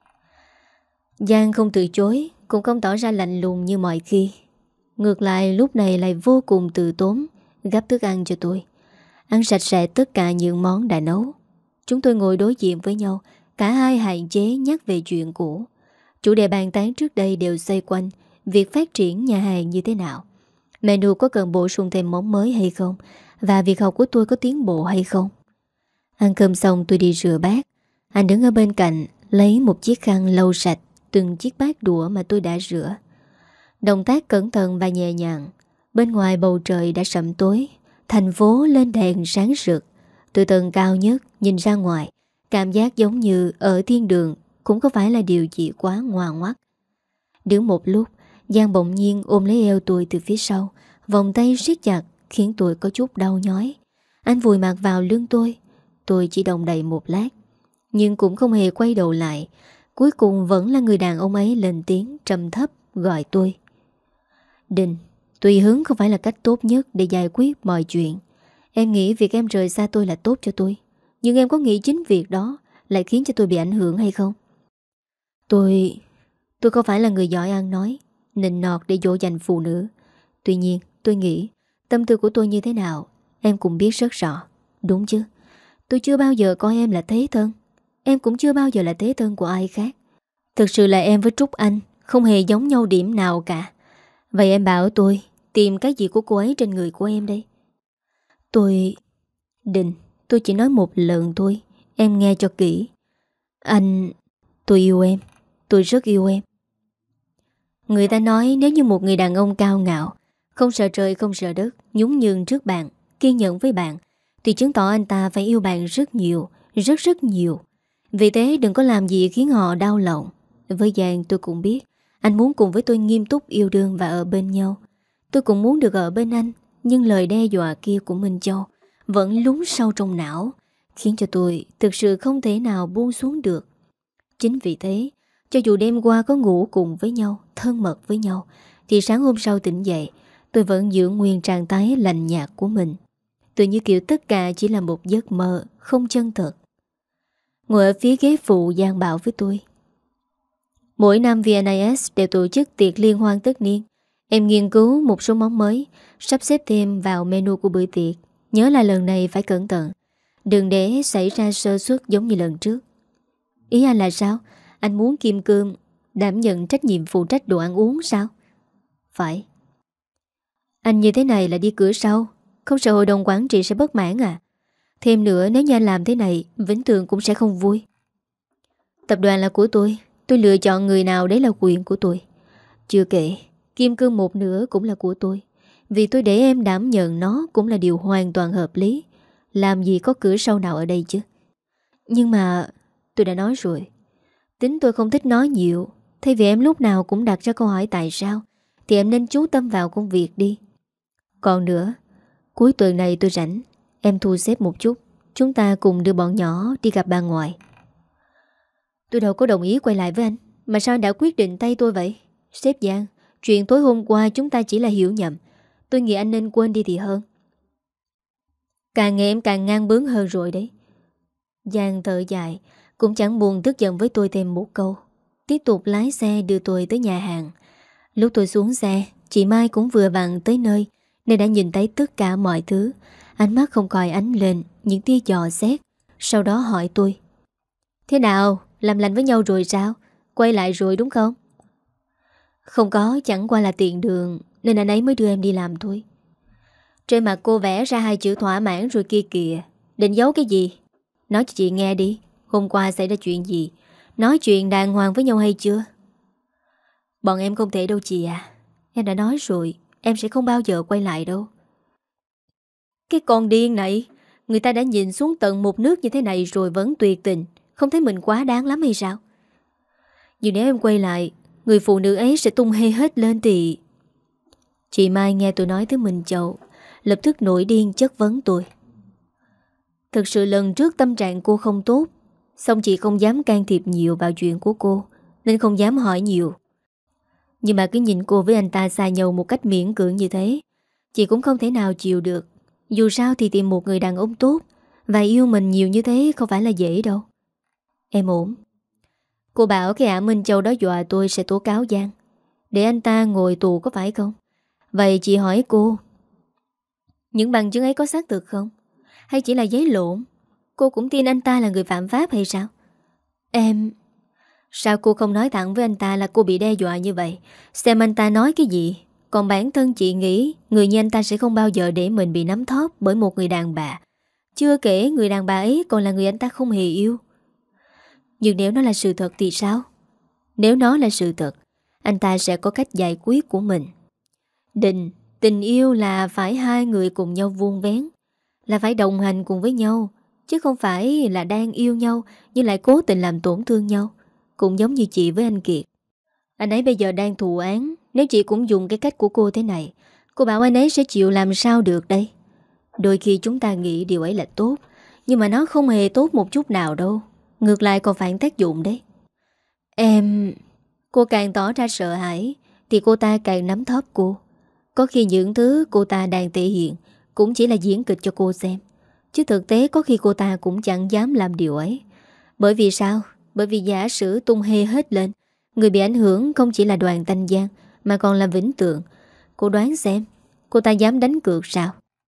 Giang không từ chối, cũng không tỏ ra lạnh lùng như mọi khi. Ngược lại lúc này lại vô cùng từ tốn, gắp thức ăn cho tôi, ăn sạch sẽ tất cả những món đã nấu. Chúng tôi ngồi đối diện với nhau, cả hai hạn chế nhắc về chuyện cũ. Chủ đề bàn tán trước đây đều xoay quanh việc phát triển nhà hàng như thế nào, menu có cần bổ sung thêm món mới hay không, và việc học của tôi có tiến bộ hay không. Ăn cơm xong tôi đi rửa bát. Anh đứng ở bên cạnh lấy một chiếc khăn lau sạch từng chiếc bát đũa mà tôi đã rửa. Động tác cẩn thận và nhẹ nhàng. Bên ngoài bầu trời đã sẫm tối, thành phố lên đèn sáng rực. Từ tầng cao nhất nhìn ra ngoài, cảm giác giống như ở thiên đường, cũng có phải là điều gì quá ngoan ngoắt. Đứng một lúc, Giang bỗng nhiên ôm lấy eo tôi từ phía sau, vòng tay siết chặt khiến tôi có chút đau nhói. Anh vùi mặt vào lưng tôi. Tôi chỉ động đậy một lát, nhưng cũng không hề quay đầu lại. Cuối cùng vẫn là người đàn ông ấy lên tiếng trầm thấp gọi tôi: Đình, tùy hứng không phải là cách tốt nhất để giải quyết mọi chuyện. Em nghĩ việc em rời xa tôi là tốt cho tôi, nhưng em có nghĩ chính việc đó lại khiến cho tôi bị ảnh hưởng hay không? Tôi... Tôi không phải là người giỏi ăn nói, nịnh nọt để dỗ dành phụ nữ. Tuy nhiên tôi nghĩ tâm tư của tôi như thế nào em cũng biết rất rõ, đúng chứ? Tôi chưa bao giờ coi em là thế thân, em cũng chưa bao giờ là thế thân của ai khác. Thực sự là em với Trúc Anh không hề giống nhau điểm nào cả. Vậy em bảo tôi tìm cái gì của cô ấy trên người của em đây? Tôi... Đình, tôi chỉ nói một lần thôi, em nghe cho kỹ. Anh... Tôi yêu em, tôi rất yêu em. Người ta nói nếu như một người đàn ông cao ngạo, không sợ trời không sợ đất, nhún nhường trước bạn, kiên nhẫn với bạn, thì chứng tỏ anh ta phải yêu bạn rất nhiều, rất rất nhiều. Vì thế đừng có làm gì khiến họ đau lòng. Với Giang tôi cũng biết anh muốn cùng với tôi nghiêm túc yêu đương và ở bên nhau. Tôi cũng muốn được ở bên anh, nhưng lời đe dọa kia của Minh Châu vẫn lún sâu trong não, khiến cho tôi thực sự không thể nào buông xuống được. Chính vì thế, cho dù đêm qua có ngủ cùng với nhau, thân mật với nhau, thì sáng hôm sau tỉnh dậy, tôi vẫn giữ nguyên trạng thái lạnh nhạt của mình. Tự như kiểu tất cả chỉ là một giấc mơ không chân thật. Ngồi ở phía ghế phụ, Giang bảo với tôi: Mỗi năm vê en ét đều tổ chức tiệc liên hoan tất niên. Em nghiên cứu một số món mới, sắp xếp thêm vào menu của bữa tiệc. Nhớ là lần này phải cẩn thận, đừng để xảy ra sơ suất giống như lần trước. Ý anh là sao? Anh muốn Kim Cương đảm nhận trách nhiệm phụ trách đồ ăn uống sao? Phải. Anh như thế này là đi cửa sau, không sợ hội đồng quản trị sẽ bất mãn à? Thêm nữa, nếu như anh làm thế này, Vĩnh Tường cũng sẽ không vui. Tập đoàn là của tôi, tôi lựa chọn người nào đấy là quyền của tôi. Chưa kể, Kim Cương một nửa cũng là của tôi. Vì tôi để em đảm nhận nó cũng là điều hoàn toàn hợp lý. Làm gì có cửa sau nào ở đây chứ? Nhưng mà tôi đã nói rồi, tính tôi không thích nói nhiều. Thay vì em lúc nào cũng đặt ra câu hỏi tại sao, thì em nên chú tâm vào công việc đi. Còn nữa, cuối tuần này tôi rảnh, em thu xếp một chút, chúng ta cùng đưa bọn nhỏ đi gặp bà ngoại. Tôi đâu có đồng ý quay lại với anh, mà sao anh đã quyết định tay tôi vậy? Sếp Giang, chuyện tối hôm qua chúng ta chỉ là hiểu nhầm. Tôi nghĩ anh nên quên đi thì hơn. Càng ngày em càng ngang bướng hơn rồi đấy. Giang thở dài, cũng chẳng buồn tức giận với tôi thêm một câu. Tiếp tục lái xe đưa tôi tới nhà hàng. Lúc tôi xuống xe, chị Mai cũng vừa vặn tới nơi, nên đã nhìn thấy tất cả mọi thứ. Ánh mắt không khỏi ánh lên những tia dò xét. Sau đó hỏi tôi: thế nào, làm lành với nhau rồi sao? Quay lại rồi đúng không? Không có, chẳng qua là tiện đường nên anh ấy mới đưa em đi làm thôi. Trên mặt cô vẽ ra hai chữ thỏa mãn rồi kia kìa. Định giấu cái gì? Nói cho chị nghe đi. Hôm qua xảy ra chuyện gì? Nói chuyện đàng hoàng với nhau hay chưa? Bọn em không thể đâu chị à. Em đã nói rồi, em sẽ không bao giờ quay lại đâu. Cái con điên này, người ta đã nhìn xuống tận một nước như thế này rồi vẫn tuyệt tình, không thấy mình quá đáng lắm hay sao? Nhưng nếu em quay lại, người phụ nữ ấy sẽ tung hê hết lên thì... Chị Mai nghe tôi nói tới mình Châu, lập tức nổi điên chất vấn tôi. Thực sự lần trước tâm trạng cô không tốt, xong chị không dám can thiệp nhiều vào chuyện của cô, nên không dám hỏi nhiều. Nhưng mà cứ nhìn cô với anh ta xa nhau một cách miễn cưỡng như thế, chị cũng không thể nào chịu được. Dù sao thì tìm một người đàn ông tốt và yêu mình nhiều như thế không phải là dễ đâu. Em ổn. Cô bảo cái ả Minh Châu đó dọa tôi sẽ tố cáo Giang, để anh ta ngồi tù có phải không? Vậy chị hỏi cô, những bằng chứng ấy có xác thực không? Hay chỉ là giấy lộn? Cô cũng tin anh ta là người phạm pháp hay sao? Em... Sao cô không nói thẳng với anh ta là cô bị đe dọa như vậy? Xem anh ta nói cái gì. Còn bản thân chị nghĩ người như anh ta sẽ không bao giờ để mình bị nắm thóp bởi một người đàn bà. Chưa kể người đàn bà ấy còn là người anh ta không hề yêu. Nhưng nếu nó là sự thật thì sao? Nếu nó là sự thật, anh ta sẽ có cách giải quyết của mình. Định, tình yêu là phải hai người cùng nhau vuông vén, là phải đồng hành cùng với nhau, chứ không phải là đang yêu nhau nhưng lại cố tình làm tổn thương nhau. Cũng giống như chị với anh Kiệt. Anh ấy bây giờ đang thụ án. Nếu chị cũng dùng cái cách của cô thế này, cô bảo anh ấy sẽ chịu làm sao được đây? Đôi khi chúng ta nghĩ điều ấy là tốt, nhưng mà nó không hề tốt một chút nào đâu. Ngược lại còn phản tác dụng đấy. Em... Cô càng tỏ ra sợ hãi thì cô ta càng nắm thóp cô. Có khi những thứ cô ta đang thể hiện cũng chỉ là diễn kịch cho cô xem, chứ thực tế có khi cô ta cũng chẳng dám làm điều ấy. Bởi vì sao? Bởi vì giả sử tung hê hết lên, người bị ảnh hưởng không chỉ là Đoàn Thanh Giang mà còn là Vĩnh Tượng. Cô đoán xem, cô ta dám đánh cược sao?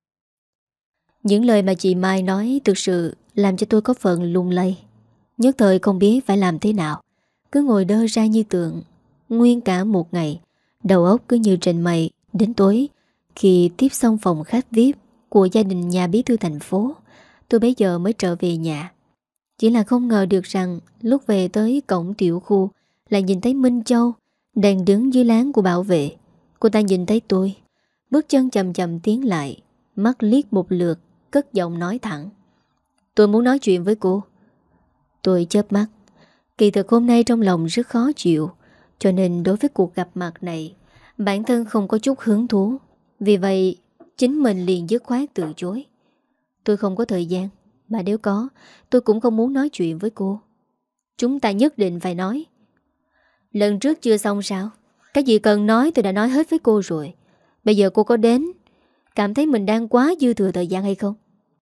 Những lời mà chị Mai nói thực sự làm cho tôi có phần lung lay. Nhất thời không biết phải làm thế nào. Cứ ngồi đơ ra như tượng. Nguyên cả một ngày, đầu óc cứ như trên mây. Đến tối, khi tiếp xong phòng khách vi ai pi của gia đình nhà bí thư thành phố, tôi bấy giờ mới trở về nhà. Chỉ là không ngờ được rằng lúc về tới cổng tiểu khu lại nhìn thấy Minh Châu đang đứng dưới láng của bảo vệ. Cô ta nhìn thấy tôi, bước chân chậm chậm tiến lại, mắt liếc một lượt, cất giọng nói thẳng: tôi muốn nói chuyện với cô. Tôi chớp mắt. Kỳ thực hôm nay trong lòng rất khó chịu, cho nên đối với cuộc gặp mặt này bản thân không có chút hứng thú. Vì vậy chính mình liền dứt khoát từ chối. Tôi không có thời gian, mà nếu có tôi cũng không muốn nói chuyện với cô. Chúng ta nhất định phải nói. Lần trước chưa xong sao? Cái gì cần nói tôi đã nói hết với cô rồi. Bây giờ cô có đến cảm thấy mình đang quá dư thừa thời gian hay không?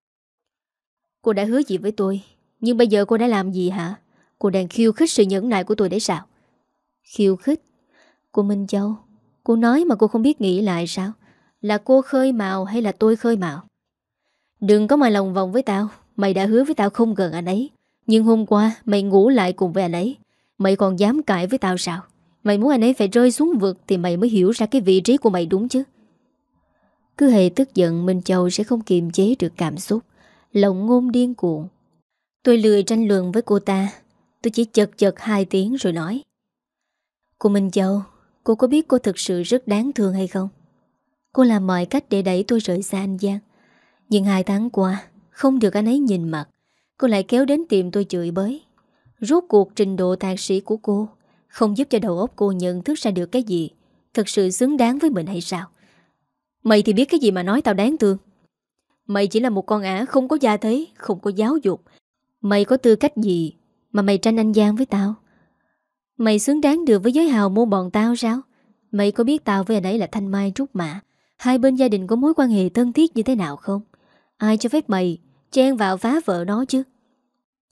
Cô đã hứa gì với tôi, nhưng bây giờ cô đã làm gì hả? Cô đang khiêu khích sự nhẫn nại của tôi đấy sao? Khiêu khích? Cô Minh Châu, cô nói mà cô không biết nghĩ lại sao? Là cô khơi mào hay là tôi khơi mào? Đừng có mà lòng vòng với tao. Mày đã hứa với tao không gần anh ấy, nhưng hôm qua mày ngủ lại cùng với anh ấy. Mày còn dám cãi với tao sao? Mày muốn anh ấy phải rơi xuống vực thì mày mới hiểu ra cái vị trí của mày đúng chứ. Cứ hề tức giận Minh Châu sẽ không kiềm chế được cảm xúc, lòng ngôn điên cuồng. Tôi lười tranh luận với cô ta. Tôi chỉ chật chật hai tiếng rồi nói: cô Minh Châu, cô có biết cô thực sự rất đáng thương hay không? Cô làm mọi cách để đẩy tôi rời xa anh Giang. Nhưng hai tháng qua không được anh ấy nhìn mặt, cô lại kéo đến tìm tôi chửi bới. Rốt cuộc trình độ thạc sĩ của cô không giúp cho đầu óc cô nhận thức ra được cái gì thực sự xứng đáng với mình hay sao? Mày thì biết cái gì mà nói tao đáng thương? Mày chỉ là một con ả không có gia thế, không có giáo dục. Mày có tư cách gì mà mày tranh anh Giang với tao? Mày xứng đáng được với giới hào môn bọn tao sao? Mày có biết tao với anh ấy là thanh mai trúc mã, hai bên gia đình có mối quan hệ thân thiết như thế nào không? Ai cho phép mày chen vào phá vợ nó chứ?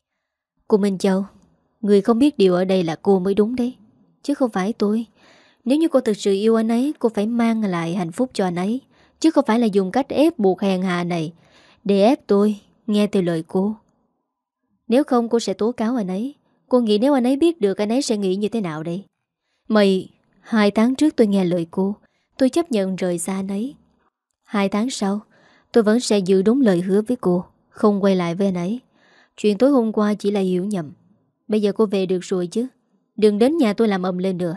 Cô Minh Châu, người không biết điều ở đây là cô mới đúng đấy, chứ không phải tôi. Nếu như cô thực sự yêu anh ấy, cô phải mang lại hạnh phúc cho anh ấy, chứ không phải là dùng cách ép buộc hèn hạ này để ép tôi nghe theo lời cô. Nếu không cô sẽ tố cáo anh ấy. Cô nghĩ nếu anh ấy biết được, anh ấy sẽ nghĩ như thế nào đây? Mày, hai tháng trước tôi nghe lời cô, tôi chấp nhận rời xa anh ấy. Hai tháng sau, tôi vẫn sẽ giữ đúng lời hứa với cô, không quay lại với anh ấy. Chuyện tối hôm qua chỉ là hiểu nhầm. Bây giờ cô về được rồi chứ? Đừng đến nhà tôi làm ầm lên nữa.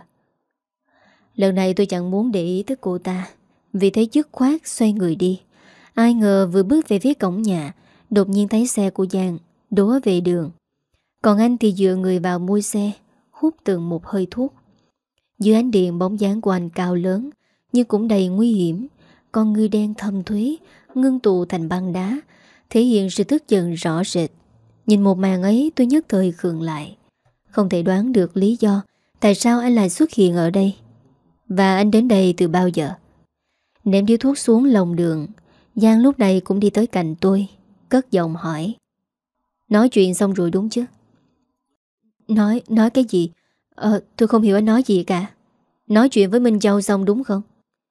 Lần này tôi chẳng muốn để ý tới cô ta, vì thế dứt khoát xoay người đi. Ai ngờ vừa bước về phía cổng nhà, đột nhiên thấy xe của Giang đổ về đường. Còn anh thì dựa người vào mui xe, hút từng một hơi thuốc. Dưới ánh điện, bóng dáng của anh cao lớn nhưng cũng đầy nguy hiểm. Con ngươi đen thâm thúy ngưng tụ thành băng đá, thể hiện sự tức giận rõ rệt. Nhìn một màn ấy, tôi nhất thời khựng lại. Không thể đoán được lý do tại sao anh lại xuất hiện ở đây. Và anh đến đây từ bao giờ? Ném điếu thuốc xuống lòng đường, Giang lúc này cũng đi tới cạnh tôi, cất giọng hỏi: Nói chuyện xong rồi đúng chứ? Nói, nói cái gì? Ờ, tôi không hiểu anh nói gì cả. Nói chuyện với Minh Châu xong đúng không?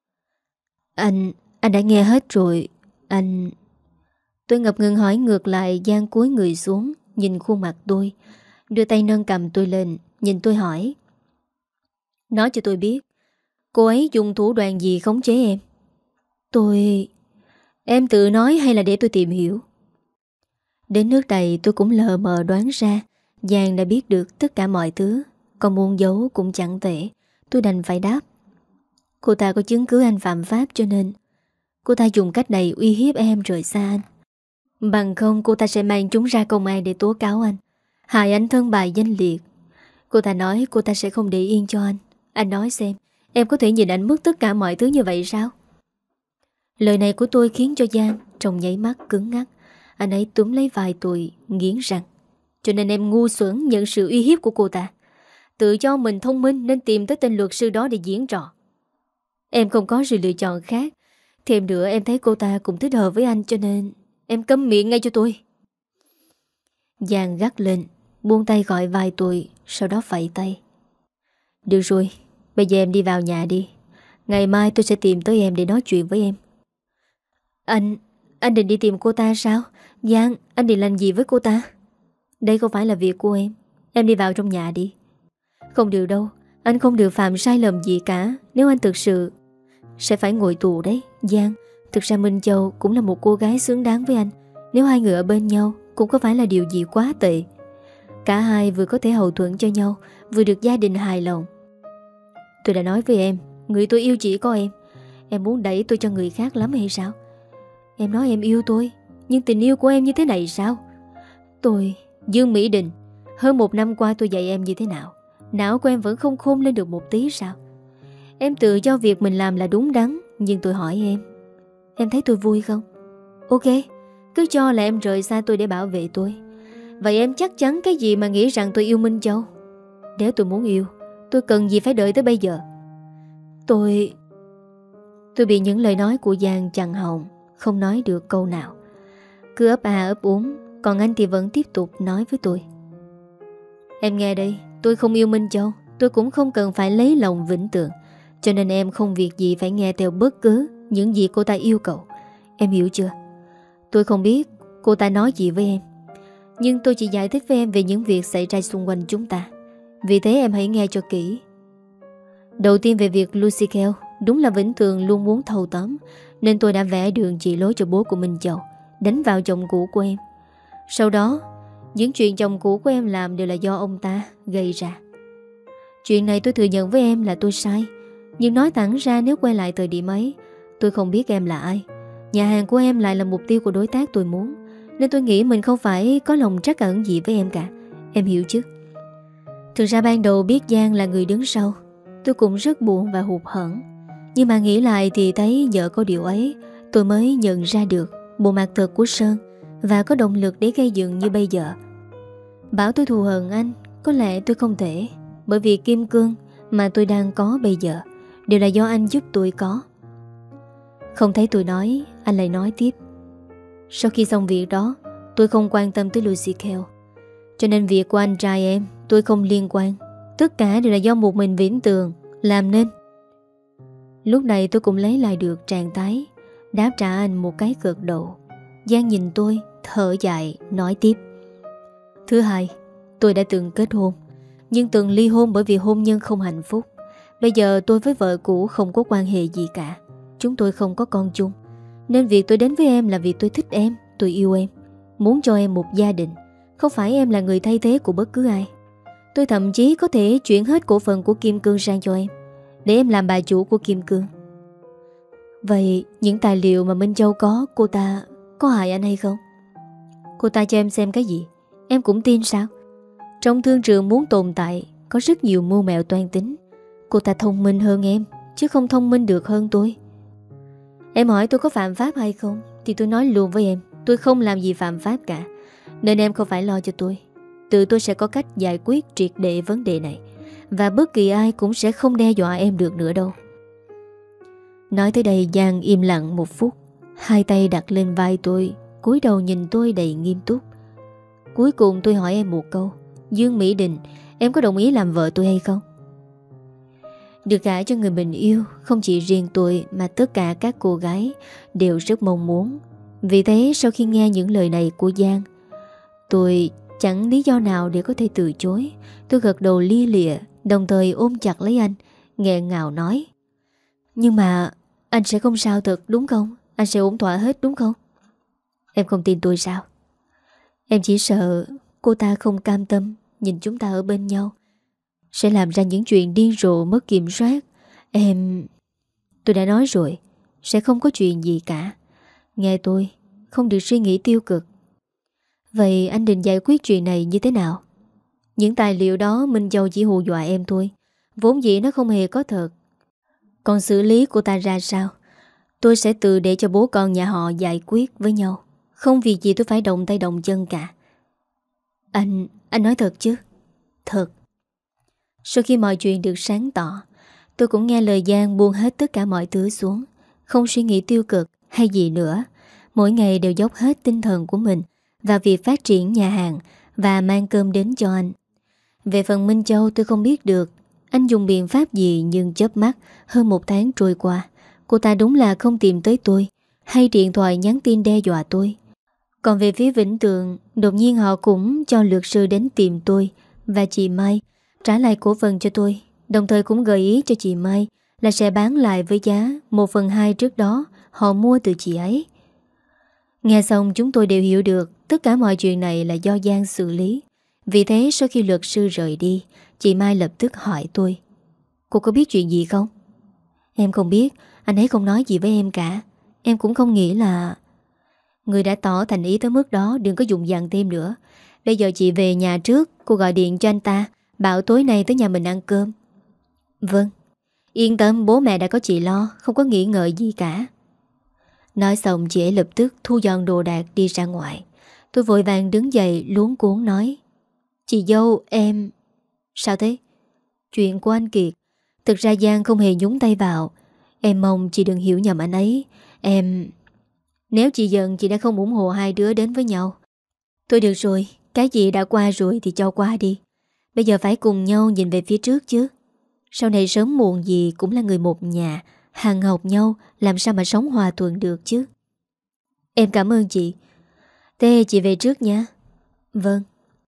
Anh, anh đã nghe hết rồi. Anh... Tôi ngập ngừng hỏi ngược lại. Giang cúi người xuống, nhìn khuôn mặt tôi, đưa tay nâng cầm tôi lên, nhìn tôi hỏi: Nói cho tôi biết, cô ấy dùng thủ đoạn gì khống chế em? Tôi... Em tự nói hay là để tôi tìm hiểu? Đến nước này tôi cũng lờ mờ đoán ra Giang đã biết được tất cả mọi thứ, còn muốn giấu cũng chẳng thể. Tôi đành phải đáp: Cô ta có chứng cứ anh phạm pháp, cho nên cô ta dùng cách này uy hiếp em rời xa anh. Bằng không cô ta sẽ mang chúng ra công an để tố cáo anh, hại anh thân bại danh liệt. Cô ta nói cô ta sẽ không để yên cho anh. Anh nói xem, em có thể nhìn anh mất tất cả mọi thứ như vậy sao? Lời này của tôi khiến cho Giang trong nháy mắt cứng ngắc. Anh ấy túm lấy vai tôi, nghiến răng: Cho nên em ngu xuẩn nhận sự uy hiếp của cô ta, tự cho mình thông minh nên tìm tới tên luật sư đó để diễn trò. Em không có sự lựa chọn khác. Thêm nữa em thấy cô ta cũng thích hợp với anh, cho nên em câm miệng ngay cho tôi. Giang gắt lên, buông tay gọi vai tôi, sau đó phẩy tay: Được rồi, bây giờ em đi vào nhà đi. Ngày mai tôi sẽ tìm tới em để nói chuyện với em. Anh, anh định đi tìm cô ta sao? Giang, anh định làm gì với cô ta? Đây không phải là việc của em. Em đi vào trong nhà đi. Không được đâu, anh không được phạm sai lầm gì cả. Nếu anh thực sự sẽ phải ngồi tù đấy. Giang, thực ra Minh Châu cũng là một cô gái xứng đáng với anh. Nếu hai người ở bên nhau cũng có phải là điều gì quá tệ. Cả hai vừa có thể hậu thuẫn cho nhau, vừa được gia đình hài lòng. Tôi đã nói với em, người tôi yêu chỉ có em. Em muốn đẩy tôi cho người khác lắm hay sao? Em nói em yêu tôi, nhưng tình yêu của em như thế này sao? Tôi, Dương Mỹ Đình, hơn một năm qua tôi dạy em như thế nào? Não của em vẫn không khôn lên được một tí sao? Em tự cho việc mình làm là đúng đắn, nhưng tôi hỏi em, em thấy tôi vui không? Ok, cứ cho là em rời xa tôi để bảo vệ tôi. Vậy em chắc chắn cái gì mà nghĩ rằng tôi yêu Minh Châu? Nếu tôi muốn yêu, tôi cần gì phải đợi tới bây giờ? Tôi... Tôi bị những lời nói của Giang chặn họng, không nói được câu nào. Cứ ấp à ấp úng. Còn anh thì vẫn tiếp tục nói với tôi: Em nghe đây, tôi không yêu Minh Châu, tôi cũng không cần phải lấy lòng Vĩnh Tường, cho nên em không việc gì phải nghe theo bất cứ những gì cô ta yêu cầu. Em hiểu chưa? Tôi không biết cô ta nói gì với em, nhưng tôi chỉ giải thích với em về những việc xảy ra xung quanh chúng ta. Vì thế em hãy nghe cho kỹ. Đầu tiên về việc Lucy Kell. Đúng là Vĩnh Tường luôn muốn thâu tóm, nên tôi đã vẽ đường chỉ lối cho bố của Minh Châu đánh vào chồng cũ của em. Sau đó, những chuyện chồng cũ của em làm đều là do ông ta gây ra. Chuyện này tôi thừa nhận với em là tôi sai. Nhưng nói thẳng ra, nếu quay lại thời điểm ấy, tôi không biết em là ai. Nhà hàng của em lại là mục tiêu của đối tác tôi muốn, nên tôi nghĩ mình không phải có lòng trắc ẩn gì với em cả. Em hiểu chứ? Thực ra ban đầu biết Giang là người đứng sau, tôi cũng rất buồn và hụt hẫng. Nhưng mà nghĩ lại thì thấy nhờ có điều ấy, tôi mới nhận ra được bộ mặt thật của Sơn, và có động lực để gây dựng như bây giờ. Bảo tôi thù hận anh, có lẽ tôi không thể, bởi vì kim cương mà tôi đang có bây giờ đều là do anh giúp tôi có. Không thấy tôi nói, anh lại nói tiếp: Sau khi xong việc đó, tôi không quan tâm tới Lucy Kell. Cho nên việc của anh trai em tôi không liên quan. Tất cả đều là do một mình Viễn Tường làm nên. Lúc này tôi cũng lấy lại được trạng thái, đáp trả anh một cái gật đầu. Giang nhìn tôi, thở dài, nói tiếp. Thứ hai, tôi đã từng kết hôn, nhưng từng ly hôn bởi vì hôn nhân không hạnh phúc. Bây giờ tôi với vợ cũ không có quan hệ gì cả. Chúng tôi không có con chung. Nên việc tôi đến với em là vì tôi thích em, tôi yêu em, muốn cho em một gia đình. Không phải em là người thay thế của bất cứ ai. Tôi thậm chí có thể chuyển hết cổ phần của Kim Cương sang cho em, để em làm bà chủ của Kim Cương. Vậy những tài liệu mà Minh Châu có, cô ta có hại anh hay không? Cô ta cho em xem cái gì em cũng tin sao? Trong thương trường muốn tồn tại có rất nhiều mưu mẹo toan tính. Cô ta thông minh hơn em, chứ không thông minh được hơn tôi. Em hỏi tôi có phạm pháp hay không, thì tôi nói luôn với em, tôi không làm gì phạm pháp cả. Nên em không phải lo cho tôi. Tự tôi sẽ có cách giải quyết triệt để vấn đề này. Và bất kỳ ai cũng sẽ không đe dọa em được nữa đâu. Nói tới đây Giang im lặng một phút, hai tay đặt lên vai tôi, cúi đầu nhìn tôi đầy nghiêm túc. Cuối cùng tôi hỏi em một câu. Dương Mỹ Đình, em có đồng ý làm vợ tôi hay không? Được gả cho người mình yêu, không chỉ riêng tôi mà tất cả các cô gái đều rất mong muốn. Vì thế sau khi nghe những lời này của Giang, tôi chẳng lý do nào để có thể từ chối. Tôi gật đầu lia lịa, đồng thời ôm chặt lấy anh, nghẹn ngào nói. Nhưng mà anh sẽ không sao thật đúng không? Anh sẽ ổn thỏa hết đúng không? Em không tin tôi sao? Em chỉ sợ cô ta không cam tâm nhìn chúng ta ở bên nhau, sẽ làm ra những chuyện điên rồ mất kiểm soát. Em... Tôi đã nói rồi, sẽ không có chuyện gì cả. Nghe tôi, không được suy nghĩ tiêu cực. Vậy anh định giải quyết chuyện này như thế nào? Những tài liệu đó Minh Châu chỉ hù dọa em thôi, vốn dĩ nó không hề có thật. Còn xử lý của ta ra sao, tôi sẽ tự để cho bố con nhà họ giải quyết với nhau. Không vì gì tôi phải động tay động chân cả. Anh, anh nói thật chứ? Thật. Sau khi mọi chuyện được sáng tỏ, tôi cũng nghe lời Giang buông hết tất cả mọi thứ xuống, không suy nghĩ tiêu cực hay gì nữa. Mỗi ngày đều dốc hết tinh thần của mình vào việc phát triển nhà hàng và mang cơm đến cho anh. Về phần Minh Châu tôi không biết được anh dùng biện pháp gì, nhưng chớp mắt hơn một tháng trôi qua, cô ta đúng là không tìm tới tôi hay điện thoại nhắn tin đe dọa tôi. Còn về phía Vĩnh Tường, đột nhiên họ cũng cho luật sư đến tìm tôi và chị Mai trả lại cổ phần cho tôi, đồng thời cũng gợi ý cho chị Mai là sẽ bán lại với giá một phần hai trước đó họ mua từ chị ấy. Nghe xong chúng tôi đều hiểu được tất cả mọi chuyện này là do Giang xử lý. Vì thế sau khi luật sư rời đi, chị Mai lập tức hỏi tôi. Cô có biết chuyện gì không? Em không biết, anh ấy không nói gì với em cả. Em cũng không nghĩ là... Người đã tỏ thành ý tới mức đó, đừng có dùng dằn thêm nữa. Bây giờ chị về nhà trước, cô gọi điện cho anh ta, bảo tối nay tới nhà mình ăn cơm. Vâng. Yên tâm, bố mẹ đã có chị lo, không có nghĩ ngợi gì cả. Nói xong chị ấy lập tức thu dọn đồ đạc đi ra ngoài. Tôi vội vàng đứng dậy luống cuống nói. Chị dâu em... Sao thế? Chuyện của anh Kiệt, thực ra Giang không hề nhúng tay vào. Em mong chị đừng hiểu nhầm anh ấy. Em... Nếu chị giận chị đã không ủng hộ hai đứa đến với nhau. Thôi được rồi, cái gì đã qua rồi thì cho qua đi. Bây giờ phải cùng nhau nhìn về phía trước chứ. Sau này sớm muộn gì cũng là người một nhà, hàng học nhau, làm sao mà sống hòa thuận được chứ. Em cảm ơn chị. Thế chị về trước nha. Vâng.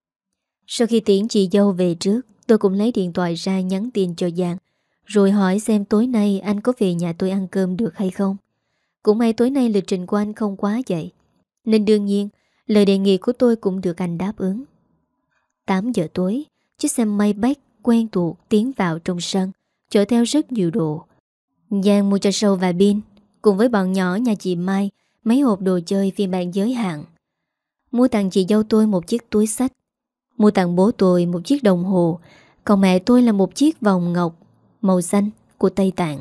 Sau khi tiễn chị dâu về trước, tôi cũng lấy điện thoại ra nhắn tin cho Giang, rồi hỏi xem tối nay anh có về nhà tôi ăn cơm được hay không. Cũng may tối nay lịch trình của anh không quá vậy, nên đương nhiên lời đề nghị của tôi cũng được anh đáp ứng. Tám giờ tối, chiếc xe Maybach quen thuộc tiến vào trong sân, chở theo rất nhiều đồ. Giang mua cho Sâu và Bin, cùng với bọn nhỏ nhà chị Mai, mấy hộp đồ chơi phiên bản giới hạn. Mua tặng chị dâu tôi một chiếc túi xách. Mua tặng bố tôi một chiếc đồng hồ. Còn mẹ tôi là một chiếc vòng ngọc màu xanh của Tây Tạng.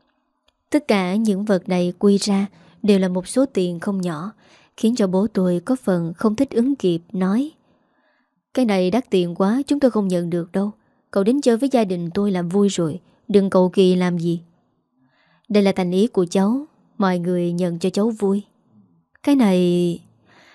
Tất cả những vật này quy ra đều là một số tiền không nhỏ, khiến cho bố tôi có phần không thích ứng kịp, nói: Cái này đắt tiền quá, chúng tôi không nhận được đâu. Cậu đến chơi với gia đình tôi làm vui rồi, đừng cầu kỳ làm gì. Đây là thành ý của cháu, mọi người nhận cho cháu vui. Cái này...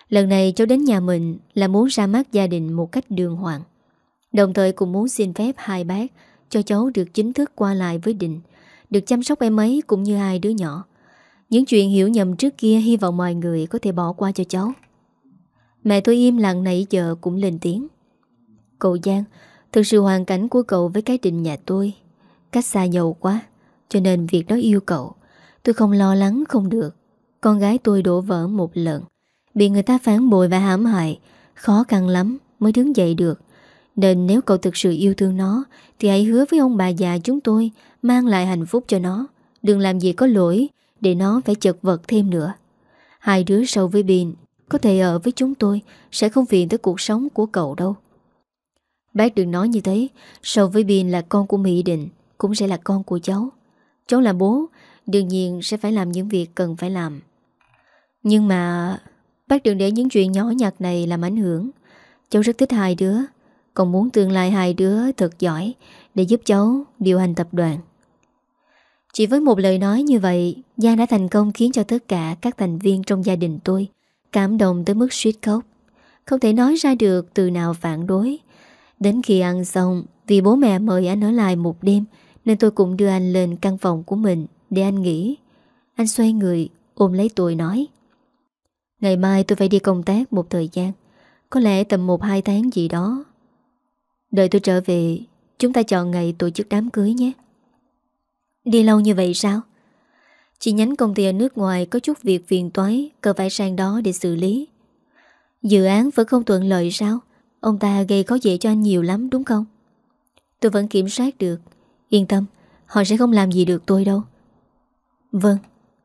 Lần này cháu đến nhà mình là muốn ra mắt gia đình một cách đường hoàng. Đồng thời cũng muốn xin phép hai bác cho cháu được chính thức qua lại với Định, được chăm sóc em ấy cũng như hai đứa nhỏ. Những chuyện hiểu nhầm trước kia hy vọng mọi người có thể bỏ qua cho cháu. Mẹ tôi im lặng nãy giờ cũng lên tiếng. Cậu Giang, thực sự hoàn cảnh của cậu với cái Định nhà tôi cách xa nhau quá, cho nên việc đó yêu cậu tôi không lo lắng không được. Con gái tôi đổ vỡ một lần, bị người ta phản bội và hãm hại, khó khăn lắm mới đứng dậy được. Nên nếu cậu thực sự yêu thương nó thì hãy hứa với ông bà già chúng tôi mang lại hạnh phúc cho nó. Đừng làm gì có lỗi để nó phải chật vật thêm nữa. Hai đứa Sâu với Bin có thể ở với chúng tôi, sẽ không phiền tới cuộc sống của cậu đâu. Bác đừng nói như thế. Sâu với Bin là con của Mỹ Định, cũng sẽ là con của cháu. Cháu là bố, đương nhiên sẽ phải làm những việc cần phải làm. Nhưng mà bác đừng để những chuyện nhỏ nhặt này làm ảnh hưởng. Cháu rất thích hai đứa, còn muốn tương lai hai đứa thật giỏi để giúp cháu điều hành tập đoàn. Chỉ với một lời nói như vậy, Giang đã thành công khiến cho tất cả các thành viên trong gia đình tôi cảm động tới mức suýt khóc. Không thể nói ra được từ nào phản đối. Đến khi ăn xong, vì bố mẹ mời anh ở lại một đêm, nên tôi cũng đưa anh lên căn phòng của mình để anh nghỉ. Anh xoay người ôm lấy tôi nói: ngày mai tôi phải đi công tác một thời gian, có lẽ tầm một hai tháng gì đó. Đợi tôi trở về, chúng ta chọn ngày tổ chức đám cưới nhé. Đi lâu như vậy sao? Chi nhánh công ty ở nước ngoài có chút việc phiền toái, cần phải sang đó để xử lý. Dự án vẫn không thuận lợi sao? Ông ta gây khó dễ cho anh nhiều lắm đúng không? Tôi vẫn kiểm soát được. Yên tâm, họ sẽ không làm gì được tôi đâu. Vâng.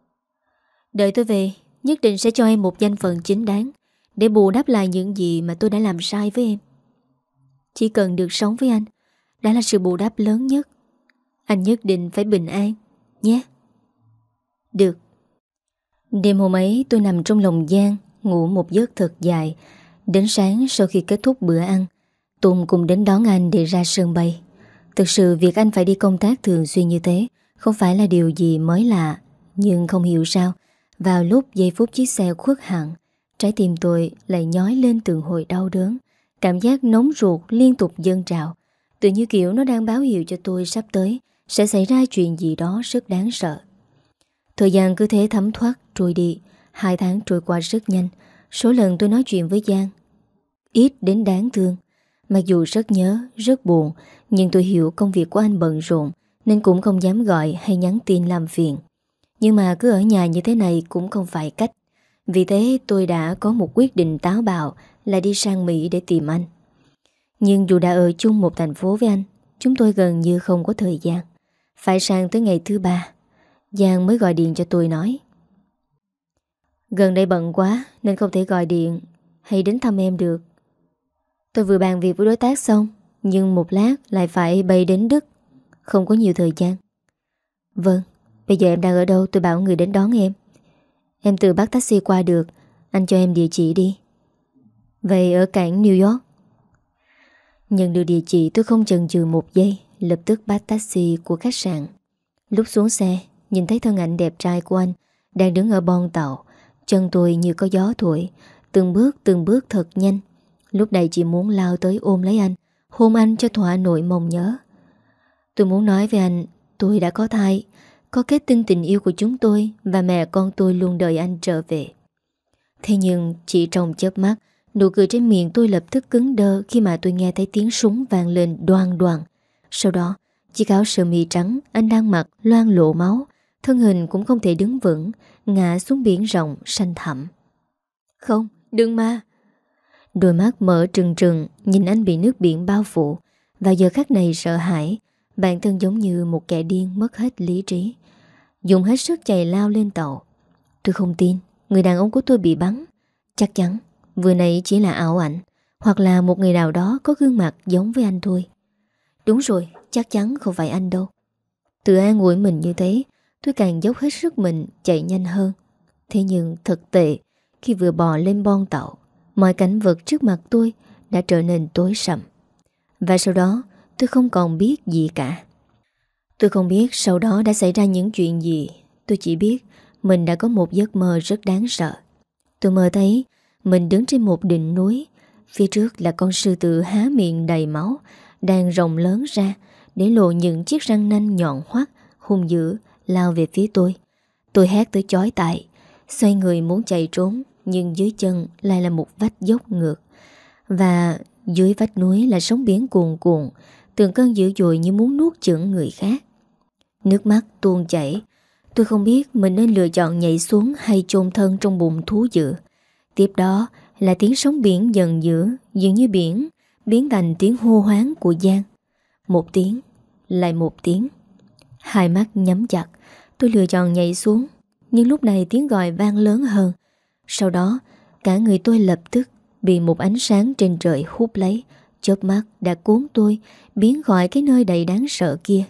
Đợi tôi về, nhất định sẽ cho em một danh phận chính đáng để bù đắp lại những gì mà tôi đã làm sai với em. Chỉ cần được sống với anh đã là sự bù đắp lớn nhất. Anh nhất định phải bình an nhé. Được. Đêm hôm ấy tôi nằm trong lòng Giang, ngủ một giấc thật dài. Đến sáng sau khi kết thúc bữa ăn, Tùng cùng đến đón anh để ra sân bay. Thực sự việc anh phải đi công tác thường xuyên như thế không phải là điều gì mới lạ. Nhưng không hiểu sao, vào lúc giây phút chiếc xe khuất hẳn, trái tim tôi lại nhói lên từng hồi đau đớn. Cảm giác nóng ruột liên tục dâng trào, tự như kiểu nó đang báo hiệu cho tôi sắp tới sẽ xảy ra chuyện gì đó rất đáng sợ. Thời gian cứ thế thấm thoát trôi đi. Hai tháng trôi qua rất nhanh. Số lần tôi nói chuyện với Giang ít đến đáng thương. Mặc dù rất nhớ, rất buồn, nhưng tôi hiểu công việc của anh bận rộn nên cũng không dám gọi hay nhắn tin làm phiền. Nhưng mà cứ ở nhà như thế này cũng không phải cách. Vì thế tôi đã có một quyết định táo bạo là đi sang Mỹ để tìm anh. Nhưng dù đã ở chung một thành phố với anh, chúng tôi gần như không có thời gian. Phải sang tới ngày thứ ba, Giang mới gọi điện cho tôi nói: gần đây bận quá nên không thể gọi điện hay đến thăm em được. Tôi vừa bàn việc với đối tác xong, nhưng một lát lại phải bay đến Đức, không có nhiều thời gian. Vâng, bây giờ em đang ở đâu tôi bảo người đến đón em. Em tự bắt taxi qua được, anh cho em địa chỉ đi. Vậy ở cảng New York. Nhận được địa chỉ tôi không chần chừ một giây, lập tức bắt taxi của khách sạn. Lúc xuống xe, nhìn thấy thân ảnh đẹp trai của anh đang đứng ở bon tàu. Chân tôi như có gió thổi, từng bước từng bước thật nhanh. Lúc này chỉ muốn lao tới ôm lấy anh, hôn anh cho thỏa nỗi mong nhớ. Tôi muốn nói với anh, tôi đã có thai, có kết tinh tình yêu của chúng tôi và mẹ con tôi luôn đợi anh trở về. Thế nhưng chỉ trong chớp mắt, nụ cười trên miệng tôi lập tức cứng đơ khi mà tôi nghe thấy tiếng súng vang lên đoan đoan. Sau đó, chiếc áo sơ mi trắng anh đang mặc loang lộ máu, thân hình cũng không thể đứng vững, ngã xuống biển rộng xanh thẳm. Không, đừng mà. Đôi mắt mở trừng trừng nhìn anh bị nước biển bao phủ. Vào giờ khắc này sợ hãi, bản thân giống như một kẻ điên mất hết lý trí, dùng hết sức chạy lao lên tàu. Tôi không tin người đàn ông của tôi bị bắn. Chắc chắn vừa nãy chỉ là ảo ảnh, hoặc là một người nào đó có gương mặt giống với anh thôi. Đúng rồi, chắc chắn không phải anh đâu. Tự an ủi mình như thế, tôi càng dốc hết sức mình chạy nhanh hơn. Thế nhưng thật tệ, khi vừa bò lên bon tàu, mọi cảnh vật trước mặt tôi đã trở nên tối sầm. Và sau đó tôi không còn biết gì cả. Tôi không biết sau đó đã xảy ra những chuyện gì. Tôi chỉ biết mình đã có một giấc mơ rất đáng sợ. Tôi mơ thấy Mình đứng trên một đỉnh núi. Phía trước là con sư tử há miệng đầy máu, đang rộng lớn ra để lộ những chiếc răng nanh nhọn hoắt, hung dữ lao về phía tôi. Tôi hét tới chói tai, xoay người muốn chạy trốn, nhưng dưới chân lại là một vách dốc ngược. Và dưới vách núi là sóng biển cuồn cuộn, từng cơn dữ dội như muốn nuốt chửng người khác. Nước mắt tuôn chảy. Tôi không biết mình nên lựa chọn nhảy xuống hay chôn thân trong bụng thú dữ. Tiếp đó là tiếng sóng biển dần dữ, dường như biển biến thành tiếng hô hoán của Giang. Một tiếng, lại một tiếng. Hai mắt nhắm chặt, tôi lựa chọn nhảy xuống. Nhưng lúc này tiếng gọi vang lớn hơn. Sau đó, cả người tôi lập tức bị một ánh sáng trên trời hút lấy. Chớp mắt đã cuốn tôi biến khỏi cái nơi đầy đáng sợ kia.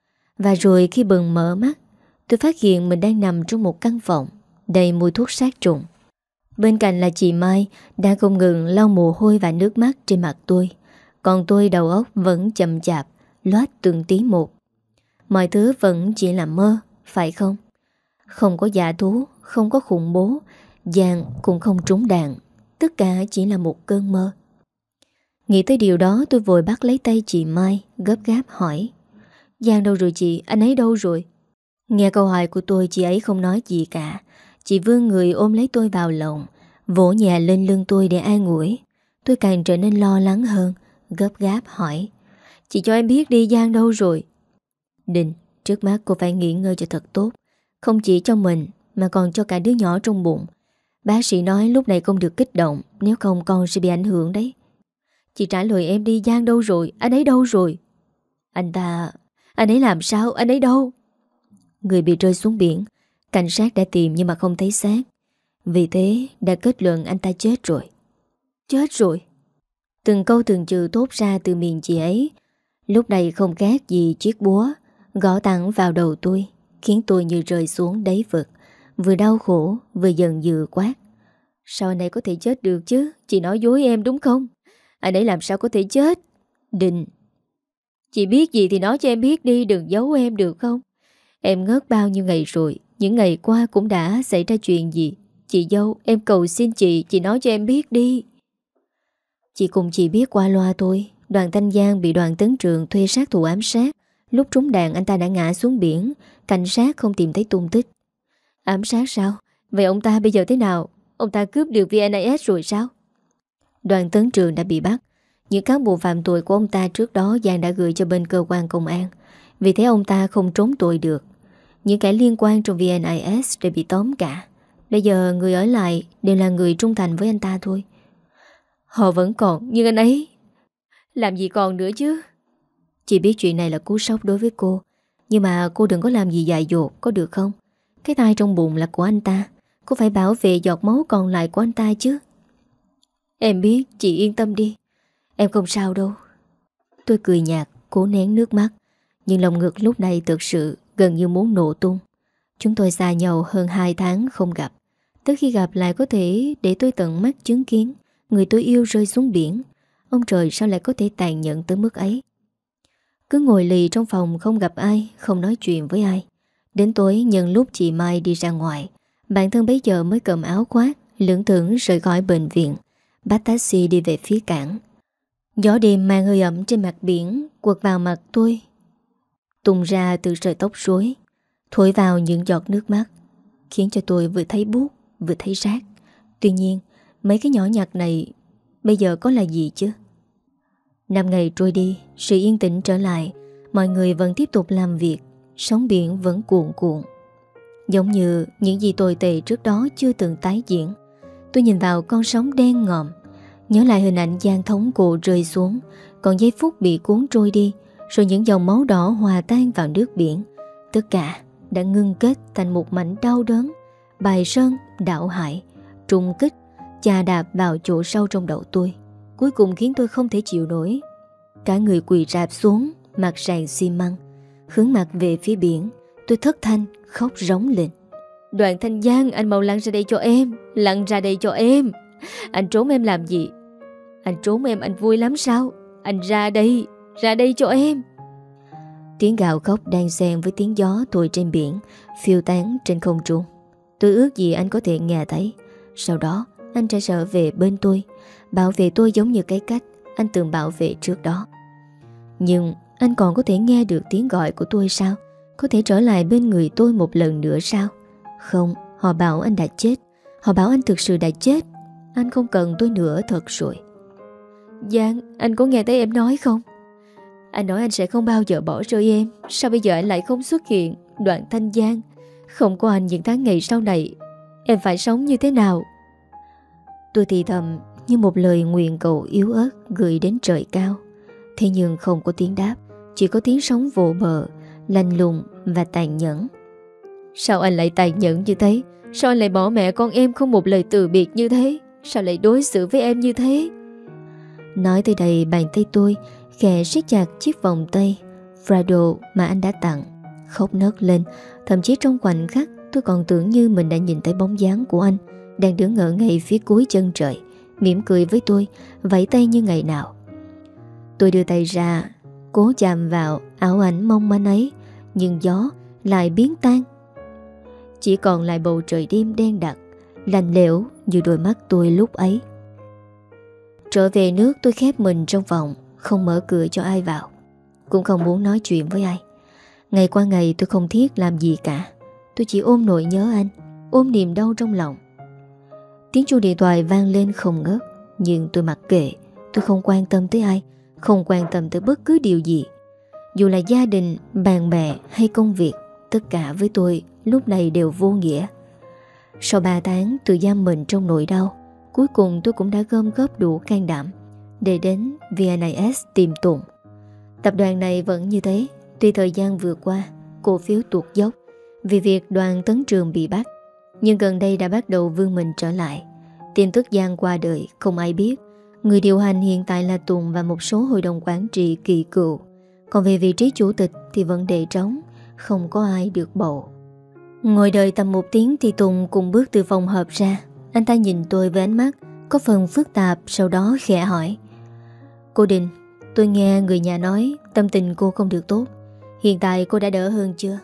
Và rồi khi bừng mở mắt, tôi phát hiện mình đang nằm trong một căn phòng đầy mùi thuốc sát trùng. Bên cạnh là chị Mai đang không ngừng lau mồ hôi và nước mắt trên mặt tôi. Còn tôi đầu óc vẫn chậm chạp, loát từng tí một. Mọi thứ vẫn chỉ là mơ, phải không? Không có giả thú, không có khủng bố, Giang cũng không trúng đạn. Tất cả chỉ là một cơn mơ. Nghĩ tới điều đó, tôi vội bắt lấy tay chị Mai, gấp gáp hỏi: Giang đâu rồi chị? Anh ấy đâu rồi? Nghe câu hỏi của tôi, chị ấy không nói gì cả. Chị vươn người ôm lấy tôi vào lòng, vỗ nhẹ lên lưng tôi để an ủi. Tôi càng trở nên lo lắng hơn, gấp gáp hỏi: Chị cho em biết đi, Giang đâu rồi? Định, trước mắt cô phải nghỉ ngơi cho thật tốt. Không chỉ cho mình mà còn cho cả đứa nhỏ trong bụng. Bác sĩ nói lúc này không được kích động, nếu không con sẽ bị ảnh hưởng đấy. Chị trả lời em đi, Giang đâu rồi? Anh ấy đâu rồi? Anh ta... Anh ấy làm sao? Anh ấy đâu? Người bị rơi xuống biển. Cảnh sát đã tìm nhưng mà không thấy xác. Vì thế đã kết luận anh ta chết rồi. Chết rồi? Từng câu từng chữ thốt ra từ miệng chị ấy lúc này không khác gì chiếc búa gõ thẳng vào đầu tôi, khiến tôi như rơi xuống đáy vực. Vừa đau khổ vừa giận dữ quát: Sao anh ấy có thể chết được chứ? Chị nói dối em đúng không? Anh ấy làm sao có thể chết? Định, chị biết gì thì nói cho em biết đi, đừng giấu em được không? Em ngớt bao nhiêu ngày rồi, những ngày qua cũng đã xảy ra chuyện gì? Chị dâu, em cầu xin chị, chị nói cho em biết đi. Chị cùng chị biết qua loa thôi. Đoàn Thanh Giang bị Đoàn Tấn Trường thuê sát thủ ám sát. Lúc trúng đạn anh ta đã ngã xuống biển. Cảnh sát không tìm thấy tung tích. Ám sát sao? Vậy ông ta bây giờ thế nào? Ông ta cướp được vê en ét rồi sao? Đoàn Tấn Trường đã bị bắt. Những cán bộ phạm tội của ông ta trước đó Giang đã gửi cho bên cơ quan công an. Vì thế ông ta không trốn tội được. Những kẻ liên quan trong vê en ét đều bị tóm cả. Bây giờ người ở lại đều là người trung thành với anh ta thôi. Họ vẫn còn, nhưng anh ấy làm gì còn nữa chứ? Chị biết chuyện này là cú sốc đối với cô, nhưng mà cô đừng có làm gì dại dột, có được không? Cái thai trong bụng là của anh ta. Cô phải bảo vệ giọt máu còn lại của anh ta chứ. Em biết, chị yên tâm đi. Em không sao đâu. Tôi cười nhạt, cố nén nước mắt. Nhưng lòng ngực lúc này thực sự gần như muốn nổ tung. Chúng tôi xa nhau hơn hai tháng không gặp. Tới khi gặp lại có thể để tôi tận mắt chứng kiến người tôi yêu rơi xuống biển. Ông trời sao lại có thể tàn nhẫn tới mức ấy? Cứ ngồi lì trong phòng không gặp ai, không nói chuyện với ai. Đến tối nhân lúc chị Mai đi ra ngoài, bản thân bấy giờ mới cầm áo khoác, lững thững rời khỏi bệnh viện, bắt taxi đi về phía cảng. Gió đêm mang hơi ẩm trên mặt biển quật vào mặt tôi, tung ra từ sợi tóc rối, thổi vào những giọt nước mắt, khiến cho tôi vừa thấy buốt vừa thấy rát. Tuy nhiên mấy cái nhỏ nhặt này bây giờ có là gì chứ? Năm ngày trôi đi, sự yên tĩnh trở lại. Mọi người vẫn tiếp tục làm việc. Sóng biển vẫn cuồn cuộn, giống như những gì tồi tệ trước đó chưa từng tái diễn. Tôi nhìn vào con sóng đen ngòm, nhớ lại hình ảnh Giang thống cổ rơi xuống, còn giây phút bị cuốn trôi đi, rồi những dòng máu đỏ hòa tan vào nước biển. Tất cả đã ngưng kết thành một mảnh đau đớn, bài sơn đảo hải, trùng kích chà đạp vào chỗ sâu trong đầu tôi, cuối cùng khiến tôi không thể chịu nổi. Cả người quỳ rạp xuống mặt sàn xi măng, hướng mặt về phía biển. Tôi thất thanh khóc rống lên: Đoàn Thanh Giang, anh mau lăn ra đây cho em, lăn ra đây cho em. Anh trốn em làm gì? Anh trốn em anh vui lắm sao? Anh ra đây, ra đây cho em. Tiếng gào khóc đang xen với tiếng gió thổi trên biển, phiêu tán trên không trung. Tôi ước gì anh có thể nghe thấy. Sau đó anh sẽ trở về bên tôi, bảo vệ tôi giống như cái cách anh từng bảo vệ trước đó. Nhưng anh còn có thể nghe được tiếng gọi của tôi sao? Có thể trở lại bên người tôi một lần nữa sao? Không, họ bảo anh đã chết. Họ bảo anh thực sự đã chết. Anh không cần tôi nữa thật rồi. Giang, anh có nghe thấy em nói không? Anh nói anh sẽ không bao giờ bỏ rơi em. Sao bây giờ anh lại không xuất hiện? Đoạn Thanh Giang, không có anh những tháng ngày sau này, em phải sống như thế nào? Tôi thì thầm như một lời nguyện cầu yếu ớt gửi đến trời cao. Thế nhưng không có tiếng đáp, chỉ có tiếng sóng vô bờ, lạnh lùng và tàn nhẫn. Sao anh lại tàn nhẫn như thế? Sao anh lại bỏ mẹ con em không một lời từ biệt như thế? Sao lại đối xử với em như thế? Nói tới đây, bàn tay tôi khẽ siết chặt chiếc vòng tay Prado mà anh đã tặng. Khóc nấc lên. Thậm chí trong khoảnh khắc tôi còn tưởng như mình đã nhìn thấy bóng dáng của anh đang đứng ở ngay phía cuối chân trời, mỉm cười với tôi, vẫy tay như ngày nào. Tôi đưa tay ra, cố chạm vào ảo ảnh mong manh ấy, nhưng gió lại biến tan. Chỉ còn lại bầu trời đêm đen đặc, lạnh lẽo như đôi mắt tôi lúc ấy. Trở về nước, tôi khép mình trong phòng, không mở cửa cho ai vào, cũng không muốn nói chuyện với ai. Ngày qua ngày tôi không thiết làm gì cả. Tôi chỉ ôm nỗi nhớ anh, ôm niềm đau trong lòng. Tiếng chuông điện thoại vang lên không ngớt, nhưng tôi mặc kệ. Tôi không quan tâm tới ai, không quan tâm tới bất cứ điều gì. Dù là gia đình, bạn bè hay công việc, tất cả với tôi lúc này đều vô nghĩa. Sau ba tháng tự giam mình trong nỗi đau, cuối cùng tôi cũng đã gom góp đủ can đảm để đến vê en ét tìm Tùng. Tập đoàn này vẫn như thế. Tuy thời gian vừa qua cổ phiếu tuột dốc vì việc Đoàn Tấn Trường bị bắt, nhưng gần đây đã bắt đầu vươn mình trở lại. Tin tức Giang qua đời không ai biết. Người điều hành hiện tại là Tùng và một số hội đồng quản trị kỳ cựu. Còn về vị trí chủ tịch thì vẫn để trống, không có ai được bầu. Ngồi đợi tầm một tiếng thì Tùng cùng bước từ phòng họp ra. Anh ta nhìn tôi với ánh mắt có phần phức tạp, sau đó khẽ hỏi: Cô Đình, tôi nghe người nhà nói tâm tình cô không được tốt. Hiện tại cô đã đỡ hơn chưa?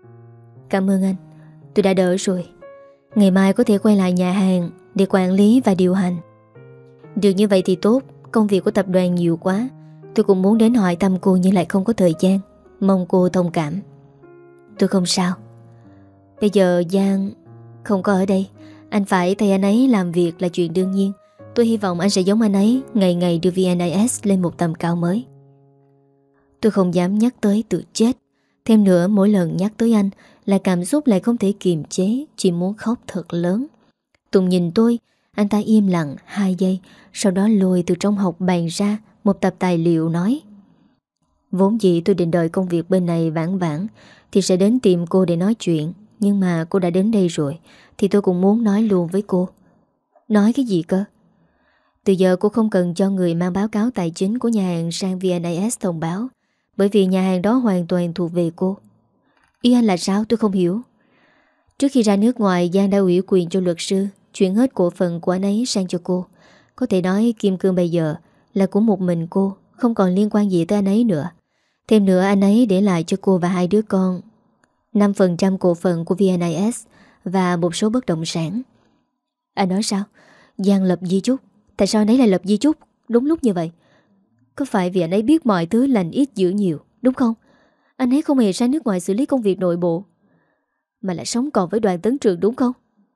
Cảm ơn anh, tôi đã đỡ rồi. Ngày mai có thể quay lại nhà hàng để quản lý và điều hành. Được như vậy thì tốt. Công việc của tập đoàn nhiều quá, tôi cũng muốn đến hỏi thăm cô nhưng lại không có thời gian. Mong cô thông cảm. Tôi không sao. Bây giờ Giang không có ở đây, anh phải thay anh ấy làm việc là chuyện đương nhiên. Tôi hy vọng anh sẽ giống anh ấy, ngày ngày đưa vê en ét lên một tầm cao mới. Tôi không dám nhắc tới tự chết. Thêm nữa, mỗi lần nhắc tới anh là cảm xúc lại không thể kiềm chế, chỉ muốn khóc thật lớn. Tùng nhìn tôi, anh ta im lặng hai giây, sau đó lôi từ trong học bàn ra một tập tài liệu nói: Vốn dĩ tôi định đợi công việc bên này vãn vãn thì sẽ đến tìm cô để nói chuyện. Nhưng mà cô đã đến đây rồi thì tôi cũng muốn nói luôn với cô. Nói cái gì cơ? Từ giờ cô không cần cho người mang báo cáo tài chính của nhà hàng sang vê en ét thông báo, bởi vì nhà hàng đó hoàn toàn thuộc về cô. Ý anh là sao? Tôi không hiểu. Trước khi ra nước ngoài, Giang đã ủy quyền cho luật sư chuyển hết cổ phần của anh ấy sang cho cô. Có thể nói kim cương bây giờ là của một mình cô, không còn liên quan gì tới anh ấy nữa. Thêm nữa, anh ấy để lại cho cô và hai đứa con năm phần trăm cổ phần của vê en ét và một số bất động sản. Anh nói sao? Giang lập di chúc. Tại sao anh ấy lại lập di chúc đúng lúc như vậy? Có phải vì anh ấy biết mọi thứ lành ít dữ nhiều, đúng không? Anh ấy không hề ra nước ngoài xử lý công việc nội bộ, mà lại sống còn với Đoàn Tấn Trường, đúng không?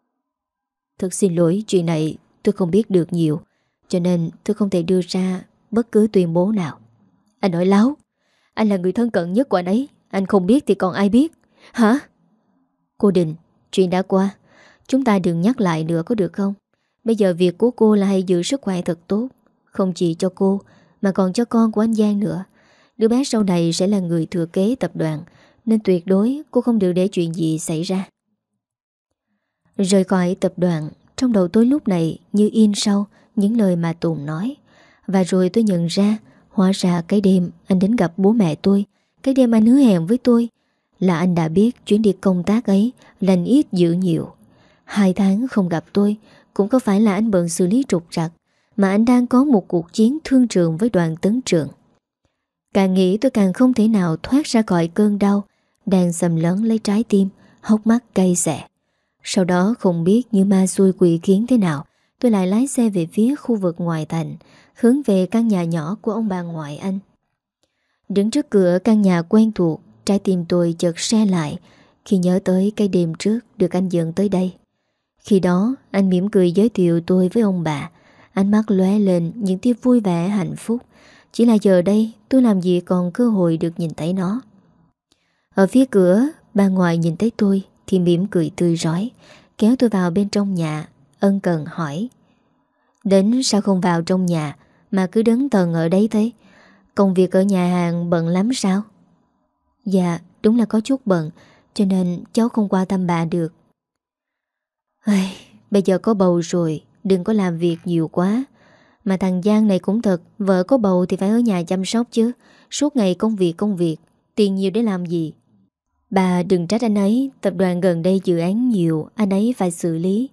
Thật xin lỗi, chuyện này tôi không biết được nhiều, cho nên tôi không thể đưa ra bất cứ tuyên bố nào. Anh nói láo. Anh là người thân cận nhất của anh ấy, anh không biết thì còn ai biết? Hả? Cô Đình, chuyện đã qua, chúng ta đừng nhắc lại nữa có được không? Bây giờ việc của cô là hãy giữ sức khỏe thật tốt, không chỉ cho cô mà còn cho con của anh Giang nữa. Đứa bé sau này sẽ là người thừa kế tập đoàn, nên tuyệt đối cô không được để chuyện gì xảy ra. Rời khỏi tập đoàn, trong đầu tôi lúc này như in sâu những lời mà Tùng nói. Và rồi tôi nhận ra, hóa ra cái đêm anh đến gặp bố mẹ tôi, cái đêm anh hứa hẹn với tôi, là anh đã biết chuyến đi công tác ấy lành ít dữ nhiều. Hai tháng không gặp tôi cũng có phải là anh bận xử lý trục trặc, mà anh đang có một cuộc chiến thương trường với Đoàn Tấn Trường. Càng nghĩ tôi càng không thể nào thoát ra khỏi cơn đau đang xâm lấn lấy trái tim, hốc mắt cay xè. Sau đó không biết như ma xui quỷ khiến thế nào, tôi lại lái xe về phía khu vực ngoại thành, hướng về căn nhà nhỏ của ông bà ngoại anh. Đứng trước cửa căn nhà quen thuộc, trái tim tôi chợt se lại khi nhớ tới cái đêm trước được anh dẫn tới đây. Khi đó anh mỉm cười giới thiệu tôi với ông bà, ánh mắt lóe lên những tia vui vẻ hạnh phúc. Chỉ là giờ đây tôi làm gì còn cơ hội được nhìn thấy nó. Ở phía cửa, bà ngoại nhìn thấy tôi thì mỉm cười tươi rói, kéo tôi vào bên trong nhà, ân cần hỏi: Đến sao không vào trong nhà mà cứ đứng tầng ở đấy thế? Công việc ở nhà hàng bận lắm sao? Dạ, đúng là có chút bận, cho nên cháu không qua thăm bà được. Ai, bây giờ có bầu rồi, đừng có làm việc nhiều quá. Mà thằng Giang này cũng thật, vợ có bầu thì phải ở nhà chăm sóc chứ. Suốt ngày công việc công việc, tiền nhiều để làm gì? Bà đừng trách anh ấy, tập đoàn gần đây dự án nhiều, anh ấy phải xử lý.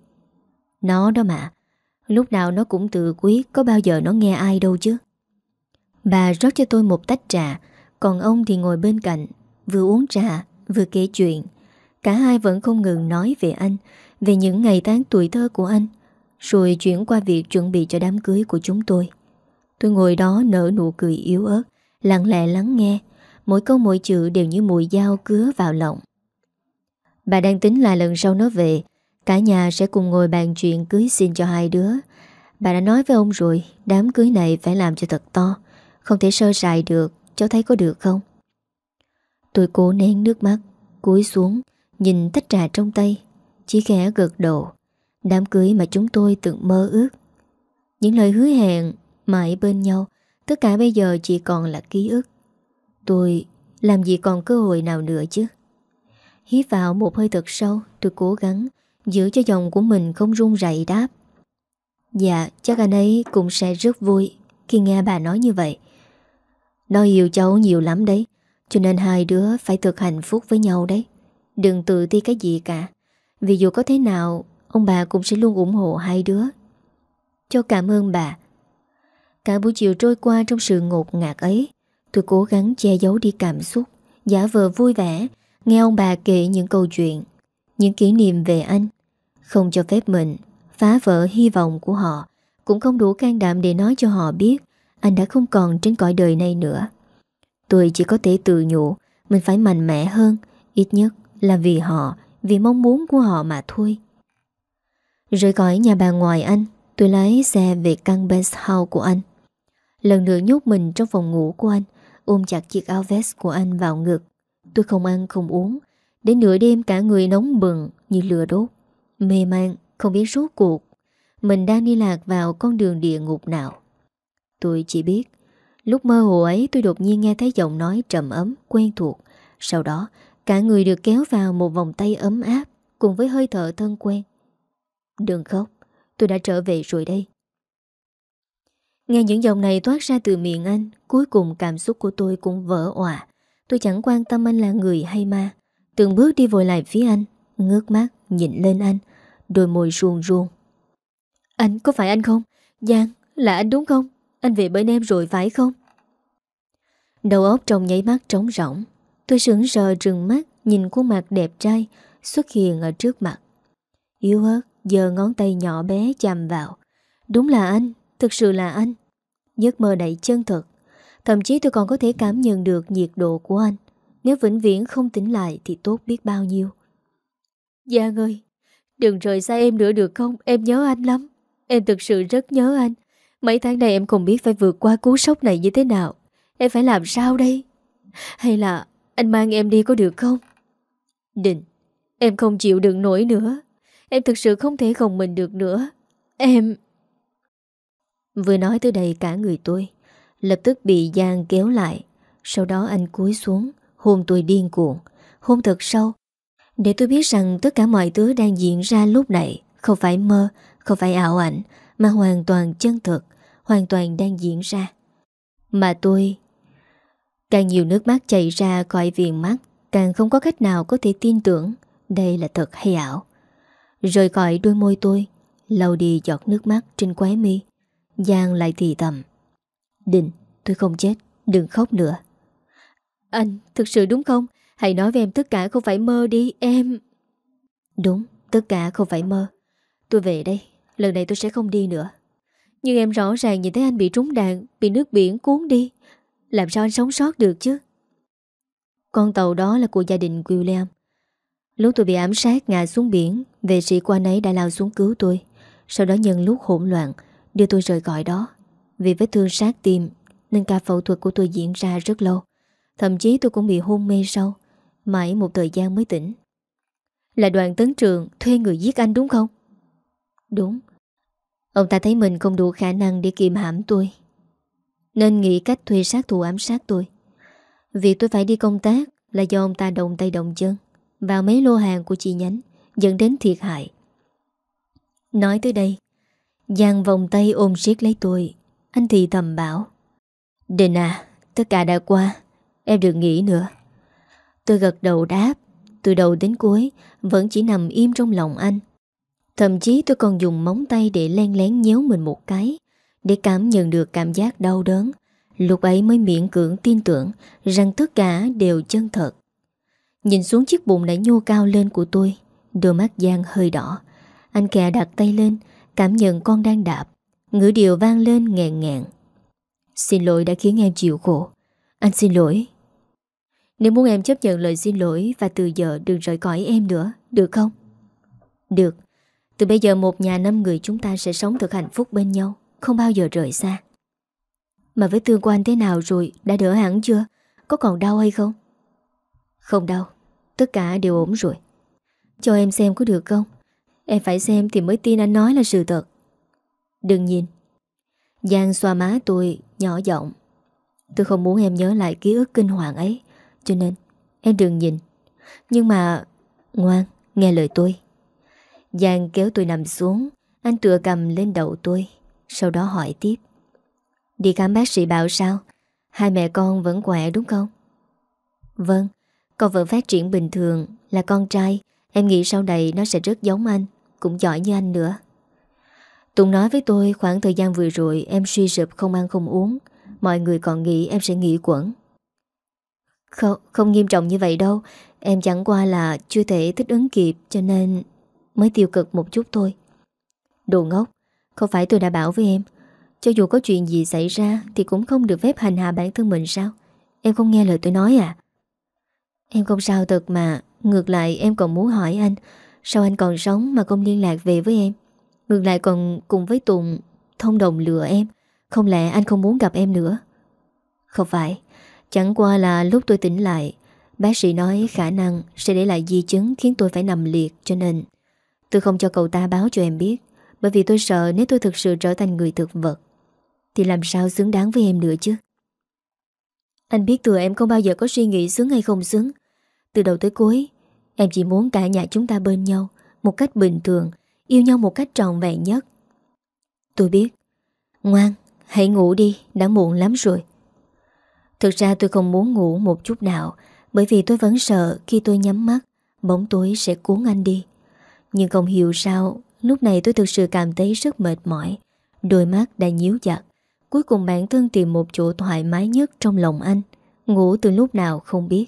Nó đó mà, lúc nào nó cũng tự quyết, có bao giờ nó nghe ai đâu chứ. Bà rót cho tôi một tách trà, còn ông thì ngồi bên cạnh, vừa uống trà, vừa kể chuyện. Cả hai vẫn không ngừng nói về anh, về những ngày tháng tuổi thơ của anh, rồi chuyển qua việc chuẩn bị cho đám cưới của chúng tôi. Tôi ngồi đó nở nụ cười yếu ớt, lặng lẽ lắng nghe. Mỗi câu mỗi chữ đều như mùi dao cứa vào lòng. Bà đang tính là lần sau nó về, cả nhà sẽ cùng ngồi bàn chuyện cưới xin cho hai đứa. Bà đã nói với ông rồi, đám cưới này phải làm cho thật to, không thể sơ sài được, cháu thấy có được không? Tôi cố nén nước mắt, cúi xuống, nhìn tách trà trong tay, chỉ khẽ gật đầu. Đám cưới mà chúng tôi từng mơ ước, những lời hứa hẹn mãi bên nhau, tất cả bây giờ chỉ còn là ký ức. Tôi làm gì còn cơ hội nào nữa chứ? Hít vào một hơi thật sâu, tôi cố gắng giữ cho giọng của mình không run rẩy đáp: Dạ, chắc anh ấy cũng sẽ rất vui khi nghe bà nói như vậy. Nó yêu cháu nhiều lắm đấy, cho nên hai đứa phải thật hạnh phúc với nhau đấy. Đừng tự ti cái gì cả, vì dù có thế nào ông bà cũng sẽ luôn ủng hộ hai đứa. Cho cảm ơn bà. Cả buổi chiều trôi qua trong sự ngột ngạt ấy. Tôi cố gắng che giấu đi cảm xúc, giả vờ vui vẻ, nghe ông bà kể những câu chuyện, những kỷ niệm về anh. Không cho phép mình phá vỡ hy vọng của họ, cũng không đủ can đảm để nói cho họ biết anh đã không còn trên cõi đời này nữa. Tôi chỉ có thể tự nhủ mình phải mạnh mẽ hơn, ít nhất là vì họ, vì mong muốn của họ mà thôi. Rời khỏi nhà bà ngoại anh, tôi lái xe về căn penthouse của anh. Lần nữa nhốt mình trong phòng ngủ của anh, ôm chặt chiếc áo vest của anh vào ngực. Tôi không ăn không uống, đến nửa đêm cả người nóng bừng như lửa đốt, mê man không biết rốt cuộc mình đang đi lạc vào con đường địa ngục nào. Tôi chỉ biết lúc mơ hồ ấy tôi đột nhiên nghe thấy giọng nói trầm ấm quen thuộc. Sau đó cả người được kéo vào một vòng tay ấm áp cùng với hơi thở thân quen. Đừng khóc, tôi đã trở về rồi đây. Nghe những dòng này toát ra từ miệng anh, cuối cùng cảm xúc của tôi cũng vỡ òa. Tôi chẳng quan tâm anh là người hay ma, từng bước đi vội lại phía anh, ngước mắt nhìn lên anh, đôi môi ruồn ruồn. Anh, có phải anh không? Giang, là anh đúng không? Anh về bên em rồi phải không? Đầu óc trong nháy mắt trống rỗng. Tôi sững sờ trừng mắt nhìn khuôn mặt đẹp trai xuất hiện ở trước mặt. Yếu ớt giơ ngón tay nhỏ bé chạm vào. Đúng là anh, thực sự là anh. Giấc mơ đầy chân thật. Thậm chí tôi còn có thể cảm nhận được nhiệt độ của anh. Nếu vĩnh viễn không tỉnh lại thì tốt biết bao nhiêu. Giang ơi, đừng rời xa em nữa được không? Em nhớ anh lắm. Em thực sự rất nhớ anh. Mấy tháng này em không biết phải vượt qua cú sốc này như thế nào. Em phải làm sao đây? Hay là anh mang em đi có được không? Định, em không chịu đựng nổi nữa. Em thực sự không thể gồng mình được nữa. Em... Vừa nói tới đây cả người tôi lập tức bị Giang kéo lại. Sau đó anh cúi xuống hôn tôi điên cuồng, hôn thật sâu, để tôi biết rằng tất cả mọi thứ đang diễn ra lúc này không phải mơ, không phải ảo ảnh, mà hoàn toàn chân thực, hoàn toàn đang diễn ra. Mà tôi... Càng nhiều nước mắt chảy ra khỏi viền mắt, càng không có cách nào có thể tin tưởng đây là thật hay ảo. Rời khỏi đôi môi tôi, lau đi giọt nước mắt trên khóe mi, Giang lại thì thầm: Định, tôi không chết, đừng khóc nữa. Anh, thực sự đúng không? Hãy nói với em tất cả không phải mơ đi, em... Đúng, tất cả không phải mơ. Tôi về đây, Lần này tôi sẽ không đi nữa. Nhưng em rõ ràng nhìn thấy anh bị trúng đạn, bị nước biển cuốn đi. Làm sao anh sống sót được chứ? Con tàu đó là của gia đình William. Lúc tôi bị ám sát ngã xuống biển, vệ sĩ của anh ấy đã lao xuống cứu tôi. Sau đó nhân lúc hỗn loạn đưa tôi rời khỏi đó. Vì vết thương sát tim nên ca phẫu thuật của tôi diễn ra rất lâu. Thậm chí tôi cũng bị hôn mê sâu, mãi một thời gian mới tỉnh. Là Đoàn Tấn Trường thuê người giết anh đúng không? Đúng. Ông ta thấy mình không đủ khả năng để kiềm hãm tôi, nên nghĩ cách thuê sát thủ ám sát tôi. Việc tôi phải đi công tác là do ông ta động tay động chân vào mấy lô hàng của chi nhánh, dẫn đến thiệt hại. Nói tới đây, Giang vòng tay ôm siết lấy tôi. Anh thì thầm bảo: Đình à, tất cả đã qua, em đừng nghĩ nữa. Tôi gật đầu đáp. Từ đầu đến cuối vẫn chỉ nằm im trong lòng anh. Thậm chí tôi còn dùng móng tay để len lén nhéo mình một cái, để cảm nhận được cảm giác đau đớn. Lúc ấy mới miễn cưỡng tin tưởng rằng tất cả đều chân thật. Nhìn xuống chiếc bụng đã nhô cao lên của tôi, đôi mắt Giang hơi đỏ. Anh khẽ đặt tay lên, cảm nhận con đang đạp. Ngữ điệu vang lên nghẹn ngẹn: Xin lỗi đã khiến em chịu khổ. Anh xin lỗi. Nếu muốn em chấp nhận lời xin lỗi và từ giờ đừng rời khỏi em nữa, được không? Được. Từ bây giờ một nhà năm người chúng ta sẽ sống thật hạnh phúc bên nhau, không bao giờ rời xa. Mà vết thương của anh thế nào rồi? Đã đỡ hẳn chưa? Có còn đau hay không? Không đau. Tất cả đều ổn rồi. Cho em xem có được không? Em phải xem thì mới tin anh nói là sự thật. Đừng nhìn. Giang xoa má tôi nhỏ giọng: Tôi không muốn em nhớ lại ký ức kinh hoàng ấy, cho nên em đừng nhìn. Nhưng mà ngoan, nghe lời tôi. Giang kéo tôi nằm xuống. Anh tựa cầm lên đầu tôi, sau đó hỏi tiếp: Đi khám bác sĩ bảo sao? Hai mẹ con vẫn khỏe đúng không? Vâng, con vẫn phát triển bình thường. Là con trai, em nghĩ sau này nó sẽ rất giống anh, cũng giỏi như anh nữa. Tùng nói với tôi khoảng thời gian vừa rồi em suy sụp không ăn không uống. Mọi người còn nghĩ em sẽ nghỉ quẩn. Không, không nghiêm trọng như vậy đâu. Em chẳng qua là chưa thể thích ứng kịp, cho nên mới tiêu cực một chút thôi. Đồ ngốc, không phải tôi đã bảo với em, cho dù có chuyện gì xảy ra thì cũng không được phép hành hạ bản thân mình sao? Em không nghe lời tôi nói à? Em không sao thật mà. Ngược lại em còn muốn hỏi anh, sao anh còn sống mà không liên lạc về với em? Ngược lại còn cùng với Tùng thông đồng lừa em. Không lẽ anh không muốn gặp em nữa? Không phải. Chẳng qua là lúc tôi tỉnh lại, bác sĩ nói khả năng sẽ để lại di chứng khiến tôi phải nằm liệt, cho nên tôi không cho cậu ta báo cho em biết. Bởi vì tôi sợ nếu tôi thực sự trở thành người thực vật thì làm sao xứng đáng với em nữa chứ. Anh biết thừa em không bao giờ có suy nghĩ xứng hay không xứng. Từ đầu tới cuối em chỉ muốn cả nhà chúng ta bên nhau một cách bình thường, yêu nhau một cách trọn vẹn nhất. Tôi biết. Ngoan, hãy ngủ đi, đã muộn lắm rồi. Thực ra tôi không muốn ngủ một chút nào, bởi vì tôi vẫn sợ khi tôi nhắm mắt bóng tối sẽ cuốn anh đi. Nhưng không hiểu sao lúc này tôi thực sự cảm thấy rất mệt mỏi. Đôi mắt đã nhíu chặt. Cuối cùng bản thân tìm một chỗ thoải mái nhất trong lòng anh, ngủ từ lúc nào không biết.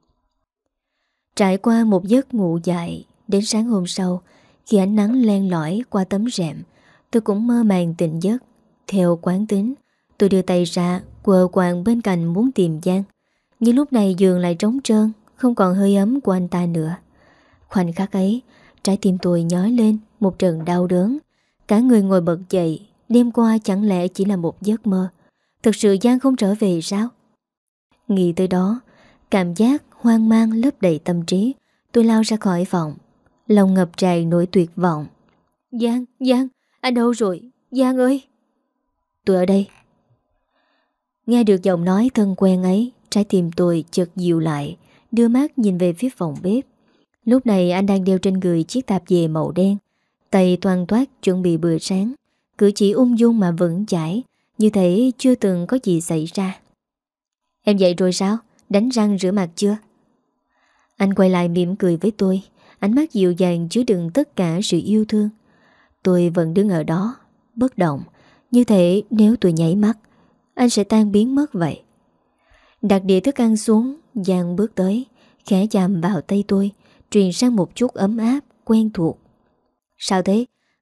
Trải qua một giấc ngủ dài, đến sáng hôm sau, khi ánh nắng len lỏi qua tấm rèm, tôi cũng mơ màng tỉnh giấc. Theo quán tính, tôi đưa tay ra quờ quàng bên cạnh muốn tìm Giang. Nhưng lúc này giường lại trống trơn, không còn hơi ấm của anh ta nữa. Khoảnh khắc ấy, trái tim tôi nhói lên một trận đau đớn. Cả người ngồi bật dậy. Đêm qua chẳng lẽ chỉ là một giấc mơ? Thực sự Giang không trở về sao? Nghĩ tới đó, cảm giác hoang mang lấp đầy tâm trí. Tôi lao ra khỏi phòng, lòng ngập tràn nỗi tuyệt vọng. Giang, Giang, anh đâu rồi? Giang ơi! Tôi ở đây. Nghe được giọng nói thân quen ấy, trái tim tôi chợt dịu lại, đưa mắt nhìn về phía phòng bếp. Lúc này anh đang đeo trên người chiếc tạp dề màu đen, tay toan toát chuẩn bị bữa sáng, cử chỉ ung dung mà vững chãi, như thể chưa từng có gì xảy ra. Em dậy rồi sao? Đánh răng rửa mặt chưa? Anh quay lại mỉm cười với tôi, ánh mắt dịu dàng chứa đựng tất cả sự yêu thương. Tôi vẫn đứng ở đó, bất động, như thể nếu tôi nháy mắt, anh sẽ tan biến mất vậy. Đặt đĩa thức ăn xuống, Giang bước tới, khẽ chạm vào tay tôi, truyền sang một chút ấm áp, quen thuộc. Sao thế?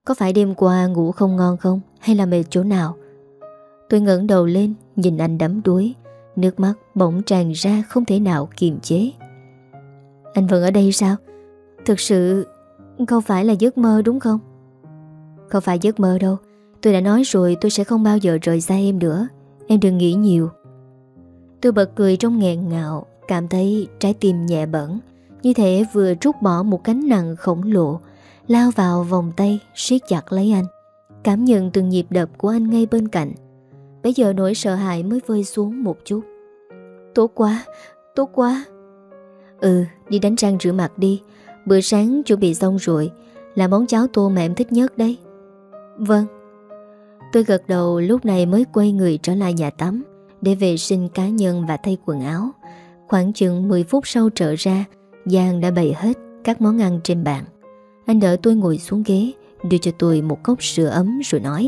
Có phải đêm qua ngủ không ngon không? Hay là mệt chỗ nào? Tôi ngẩng đầu lên, nhìn anh đắm đuối. Nước mắt bỗng tràn ra không thể nào kiềm chế. Anh vẫn ở đây sao? Thực sự không phải là giấc mơ đúng không? Không phải giấc mơ đâu. Tôi đã nói rồi tôi sẽ không bao giờ rời xa em nữa. Em đừng nghĩ nhiều. Tôi bật cười trong nghẹn ngào, cảm thấy trái tim nhẹ bẫng, như thể vừa trút bỏ một gánh nặng khổng lồ, lao vào vòng tay siết chặt lấy anh, cảm nhận từng nhịp đập của anh ngay bên cạnh. Bây giờ nỗi sợ hãi mới vơi xuống một chút. Tốt quá, tốt quá. Ừ, đi đánh răng rửa mặt đi. Bữa sáng chuẩn bị xong rồi, là món cháo tô mà em thích nhất đấy. Vâng. Tôi gật đầu, lúc này mới quay người trở lại nhà tắm để vệ sinh cá nhân và thay quần áo. Khoảng chừng mười phút sau trở ra, Giang đã bày hết các món ăn trên bàn. Anh đỡ tôi ngồi xuống ghế, đưa cho tôi một cốc sữa ấm rồi nói: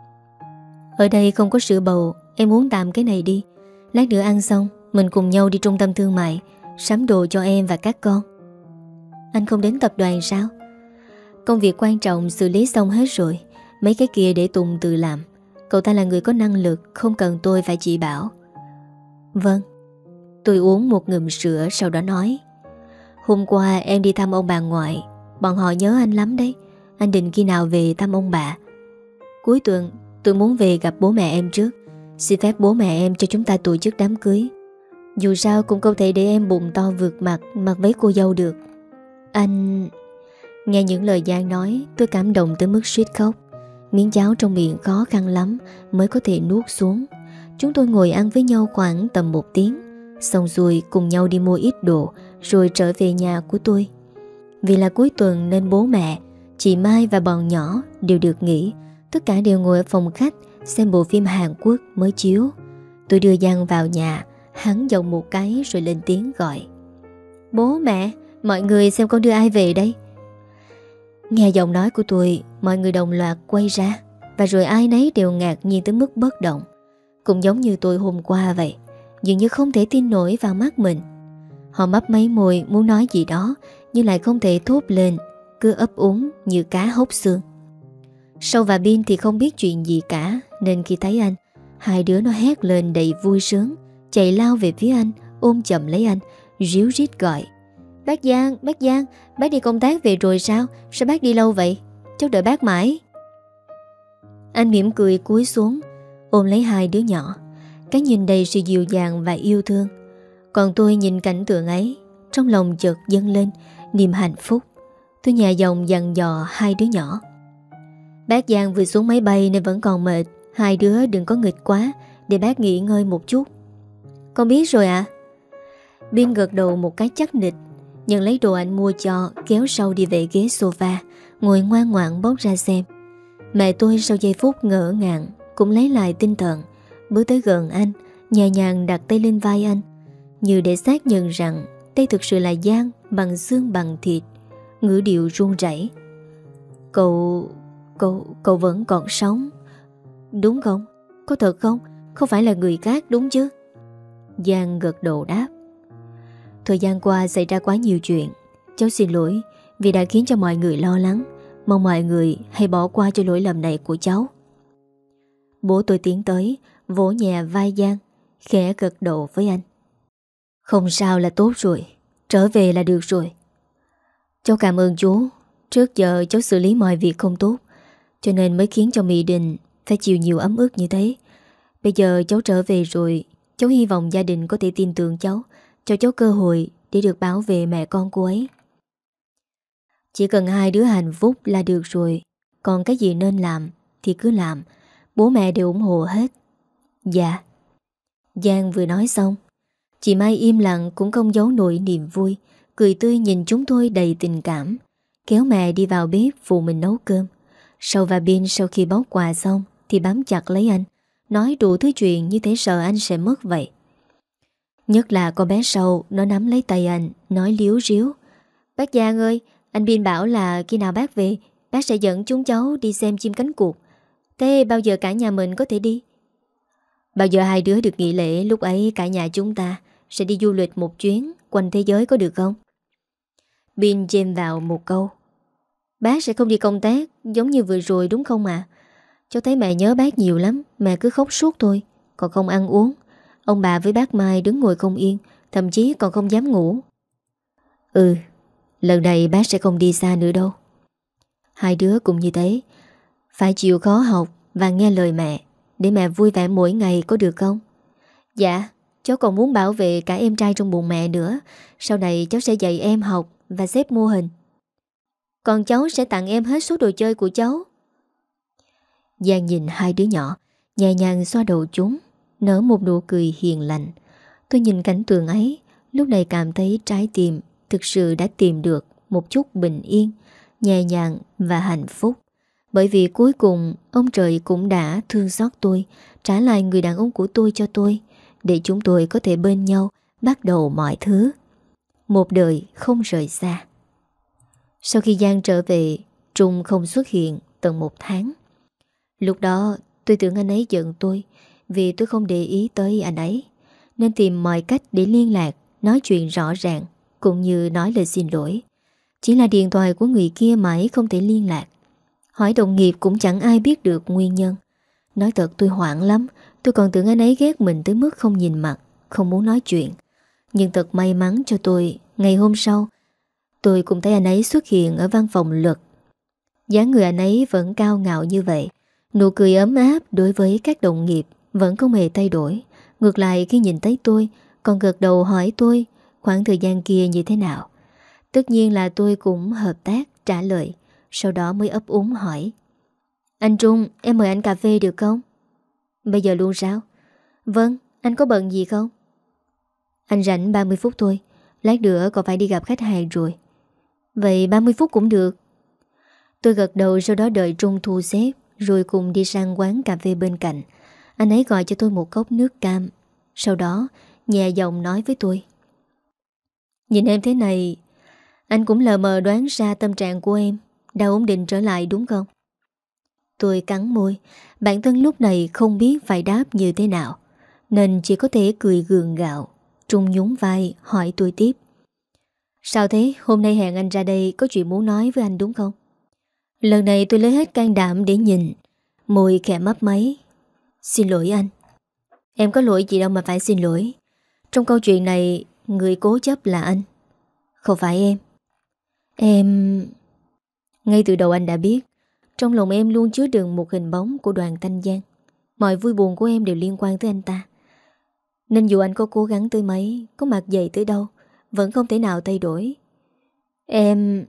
Ở đây không có sữa bầu, em uống tạm cái này đi. Lát nữa ăn xong mình cùng nhau đi trung tâm thương mại sắm đồ cho em và các con. Anh không đến tập đoàn sao? Công việc quan trọng xử lý xong hết rồi, mấy cái kia để Tùng tự làm. Cậu ta là người có năng lực, không cần tôi phải chỉ bảo. Vâng. Tôi uống một ngụm sữa sau đó nói: Hôm qua em đi thăm ông bà ngoại, bọn họ nhớ anh lắm đấy. Anh định khi nào về thăm ông bà? Cuối tuần tôi muốn về gặp bố mẹ em trước, xin phép bố mẹ em cho chúng ta tổ chức đám cưới. Dù sao cũng không thể để em bụng to vượt mặt mặc váy cô dâu được. Anh... Nghe những lời Giang nói, tôi cảm động tới mức suýt khóc. Miếng cháo trong miệng khó khăn lắm mới có thể nuốt xuống. Chúng tôi ngồi ăn với nhau khoảng tầm một tiếng. Xong rồi cùng nhau đi mua ít đồ, rồi trở về nhà của tôi. Vì là cuối tuần nên bố mẹ, chị Mai và bọn nhỏ đều được nghỉ. Tất cả đều ngồi ở phòng khách xem bộ phim Hàn Quốc mới chiếu. Tôi đưa Giang vào nhà, hắn giọng một cái rồi lên tiếng gọi: Bố mẹ, mọi người xem con đưa ai về đây. Nghe giọng nói của tôi, mọi người đồng loạt quay ra, và rồi ai nấy đều ngạc nhiên tới mức bất động. Cũng giống như tôi hôm qua vậy, dường như không thể tin nổi vào mắt mình. Họ mấp máy môi muốn nói gì đó, nhưng lại không thể thốt lên, cứ ấp úng như cá hốc xương. Sâu và Bin thì không biết chuyện gì cả, nên khi thấy anh, hai đứa nó hét lên đầy vui sướng, chạy lao về phía anh, ôm chầm lấy anh, ríu rít gọi: Bác Giang, bác Giang, bác đi công tác về rồi sao? Sao bác đi lâu vậy? Cháu đợi bác mãi. Anh mỉm cười cúi xuống, ôm lấy hai đứa nhỏ, cái nhìn đầy sự dịu dàng và yêu thương. Còn tôi nhìn cảnh tượng ấy, trong lòng chợt dâng lên niềm hạnh phúc. Tôi nhẹ giọng dặn dò hai đứa nhỏ: Bác Giang vừa xuống máy bay nên vẫn còn mệt, hai đứa đừng có nghịch quá, để bác nghỉ ngơi một chút. Con biết rồi ạ. À? Bin gật đầu một cái chắc nịch, nhận lấy đồ anh mua cho, kéo sau đi về ghế sofa, ngồi ngoan ngoãn bóc ra xem. Mẹ tôi sau giây phút ngỡ ngàng cũng lấy lại tinh thần, bước tới gần anh, nhẹ nhàng đặt tay lên vai anh, như để xác nhận rằng đây thực sự là Giang bằng xương bằng thịt. Ngữ điệu run rẩy: Cậu... cậu... cậu vẫn còn sống, đúng không? Có thật không? Không phải là người khác đúng chứ? Giang gật đầu đáp: Thời gian qua xảy ra quá nhiều chuyện, cháu xin lỗi vì đã khiến cho mọi người lo lắng. Mong mọi người hãy bỏ qua cho lỗi lầm này của cháu. Bố tôi tiến tới, vỗ nhẹ vai Giang, khẽ gật đầu với anh: Không sao là tốt rồi, trở về là được rồi. Cháu cảm ơn chú. Trước giờ cháu xử lý mọi việc không tốt, cho nên mới khiến cho Mỹ Đình phải chịu nhiều ấm ức như thế. Bây giờ cháu trở về rồi, cháu hy vọng gia đình có thể tin tưởng cháu, cho cháu cơ hội để được bảo vệ mẹ con cô ấy. Chỉ cần hai đứa hạnh phúc là được rồi. Còn cái gì nên làm thì cứ làm, bố mẹ đều ủng hộ hết. Dạ. Giang vừa nói xong, chị Mai im lặng cũng không giấu nổi niềm vui, cười tươi nhìn chúng tôi đầy tình cảm, kéo mẹ đi vào bếp phụ mình nấu cơm. Sâu và Bin sau khi bóc quà xong thì bám chặt lấy anh, nói đủ thứ chuyện như thế sợ anh sẽ mất vậy. Nhất là con bé Sâu, nó nắm lấy tay anh, nói líu ríu: Bác Giang ơi, anh Bin bảo là khi nào bác về, bác sẽ dẫn chúng cháu đi xem chim cánh cụt. Thế bao giờ cả nhà mình có thể đi? Bao giờ hai đứa được nghỉ lễ, lúc ấy cả nhà chúng ta sẽ đi du lịch một chuyến quanh thế giới có được không? Bin chêm vào một câu: Bác sẽ không đi công tác giống như vừa rồi đúng không ạ? Cháu thấy mẹ nhớ bác nhiều lắm. Mẹ cứ khóc suốt thôi, còn không ăn uống. Ông bà với bác Mai đứng ngồi không yên, thậm chí còn không dám ngủ. Ừ, lần này bác sẽ không đi xa nữa đâu. Hai đứa cũng như thế. Phải chịu khó học và nghe lời mẹ, để mẹ vui vẻ mỗi ngày có được không? Dạ, cháu còn muốn bảo vệ cả em trai trong bụng mẹ nữa. Sau này cháu sẽ dạy em học và xếp mô hình. Còn cháu sẽ tặng em hết số đồ chơi của cháu. Giang nhìn hai đứa nhỏ, nhẹ nhàng xoa đầu chúng, nở một nụ cười hiền lành. Tôi nhìn cảnh tượng ấy, lúc này cảm thấy trái tim thực sự đã tìm được một chút bình yên, nhẹ nhàng và hạnh phúc. Bởi vì cuối cùng ông trời cũng đã thương xót tôi, trả lại người đàn ông của tôi cho tôi, để chúng tôi có thể bên nhau bắt đầu mọi thứ. Một đời không rời xa. Sau khi Giang trở về, Trung không xuất hiện tận một tháng. Lúc đó tôi tưởng anh ấy giận tôi vì tôi không để ý tới anh ấy, nên tìm mọi cách để liên lạc, nói chuyện rõ ràng, cũng như nói lời xin lỗi. Chỉ là điện thoại của người kia mãi không thể liên lạc. Hỏi đồng nghiệp cũng chẳng ai biết được nguyên nhân. Nói thật tôi hoảng lắm. Tôi còn tưởng anh ấy ghét mình tới mức không nhìn mặt, không muốn nói chuyện. Nhưng thật may mắn cho tôi, ngày hôm sau tôi cũng thấy anh ấy xuất hiện ở văn phòng Luật. Dáng người anh ấy vẫn cao ngạo như vậy. Nụ cười ấm áp đối với các đồng nghiệp vẫn không hề thay đổi. Ngược lại khi nhìn thấy tôi, còn gật đầu hỏi tôi khoảng thời gian kia như thế nào. Tất nhiên là tôi cũng hợp tác trả lời. Sau đó mới ấp úng hỏi: Anh Trung, em mời anh cà phê được không? Bây giờ luôn sao? Vâng, anh có bận gì không? Anh rảnh ba mươi phút thôi. Lát nữa còn phải đi gặp khách hàng rồi. Vậy ba mươi phút cũng được. Tôi gật đầu, sau đó đợi Trung thu xếp, rồi cùng đi sang quán cà phê bên cạnh. Anh ấy gọi cho tôi một cốc nước cam. Sau đó nhẹ giọng nói với tôi: Nhìn em thế này, anh cũng lờ mờ đoán ra tâm trạng của em đã ổn định trở lại đúng không? Tôi cắn môi. Bản thân lúc này không biết phải đáp như thế nào, nên chỉ có thể cười gượng gạo. Trung nhún vai hỏi tôi tiếp: Sao thế? Hôm nay hẹn anh ra đây có chuyện muốn nói với anh đúng không? Lần này tôi lấy hết can đảm để nhìn. Môi khẽ mấp máy: Xin lỗi anh. Em có lỗi gì đâu mà phải xin lỗi. Trong câu chuyện này, người cố chấp là anh, không phải em. Em... Ngay từ đầu anh đã biết, trong lòng em luôn chứa đựng một hình bóng của Đoàn Thanh Giang. Mọi vui buồn của em đều liên quan tới anh ta. Nên dù anh có cố gắng tới mấy, có mặt dày tới đâu, vẫn không thể nào thay đổi. Em...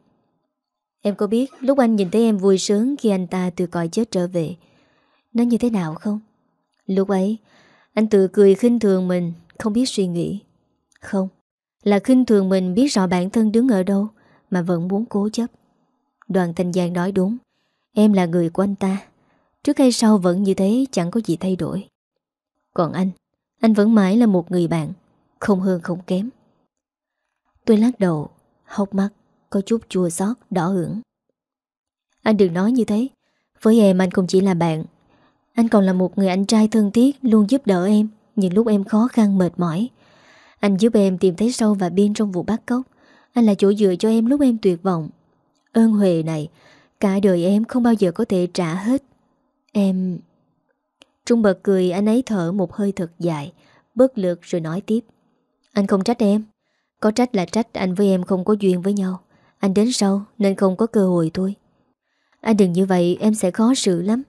Em có biết lúc anh nhìn thấy em vui sướng khi anh ta từ cõi chết trở về, nó như thế nào không? Lúc ấy anh tự cười khinh thường mình, không biết suy nghĩ. Không, là khinh thường mình biết rõ bản thân đứng ở đâu mà vẫn muốn cố chấp. Đoàn Thanh Giang nói đúng. Em là người của anh ta. Trước hay sau vẫn như thế, chẳng có gì thay đổi. Còn anh, anh vẫn mãi là một người bạn, không hơn không kém. Tôi lắc đầu, hốc mắt có chút chua xót đỏ ửng. Anh đừng nói như thế. Với em anh không chỉ là bạn, anh còn là một người anh trai thân thiết, luôn giúp đỡ em những lúc em khó khăn mệt mỏi. Anh giúp em tìm thấy sâu và biên trong vụ bắt cóc. Anh là chỗ dựa cho em lúc em tuyệt vọng. Ơn huệ này cả đời em không bao giờ có thể trả hết. Em... Trung bật cười, anh ấy thở một hơi thật dài, bất lực rồi nói tiếp: Anh không trách em. Có trách là trách anh với em không có duyên với nhau. Anh đến sau nên không có cơ hội thôi. Anh đừng như vậy, em sẽ khó xử lắm.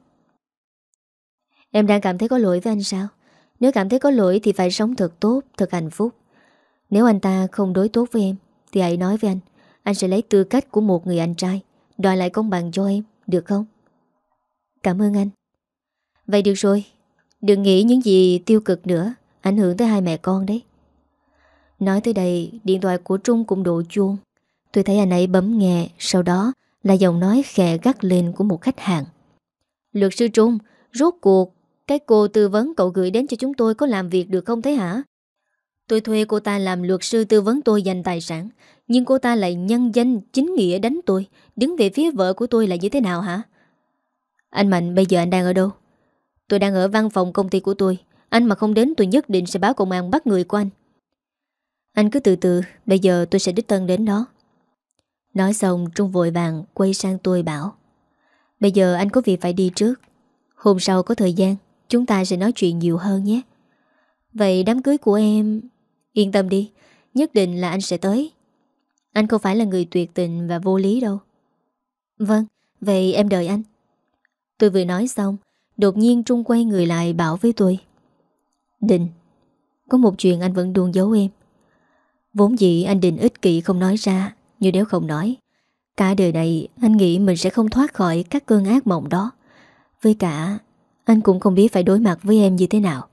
Em đang cảm thấy có lỗi với anh sao? Nếu cảm thấy có lỗi thì phải sống thật tốt, thật hạnh phúc. Nếu anh ta không đối tốt với em thì hãy nói với anh. Anh sẽ lấy tư cách của một người anh trai đòi lại công bằng cho em, được không? Cảm ơn anh. Vậy được rồi, đừng nghĩ những gì tiêu cực nữa, ảnh hưởng tới hai mẹ con đấy. Nói tới đây, điện thoại của Trung cũng đổ chuông. Tôi thấy anh ấy bấm nghe, sau đó là giọng nói khẽ gắt lên của một khách hàng. Luật sư Trung, rốt cuộc cái cô tư vấn cậu gửi đến cho chúng tôi có làm việc được không thế hả? Tôi thuê cô ta làm luật sư tư vấn tôi giành tài sản, nhưng cô ta lại nhân danh chính nghĩa đánh tôi, đứng về phía vợ của tôi là như thế nào hả? Anh Mạnh, bây giờ anh đang ở đâu? Tôi đang ở văn phòng công ty của tôi. Anh mà không đến tôi nhất định sẽ báo công an bắt người của anh. Anh cứ từ từ, bây giờ tôi sẽ đích thân đến đó. Nói xong Trung vội vàng quay sang tôi bảo: Bây giờ anh có việc phải đi trước. Hôm sau có thời gian chúng ta sẽ nói chuyện nhiều hơn nhé. Vậy đám cưới của em... Yên tâm đi, nhất định là anh sẽ tới. Anh không phải là người tuyệt tình và vô lý đâu. Vâng, vậy em đợi anh. Tôi vừa nói xong, đột nhiên Trung quay người lại bảo với tôi: Định, có một chuyện anh vẫn luôn giấu em. Vốn dĩ anh định ích kỷ không nói ra, nhưng nếu không nói, cả đời này anh nghĩ mình sẽ không thoát khỏi các cơn ác mộng đó. Với cả, anh cũng không biết phải đối mặt với em như thế nào.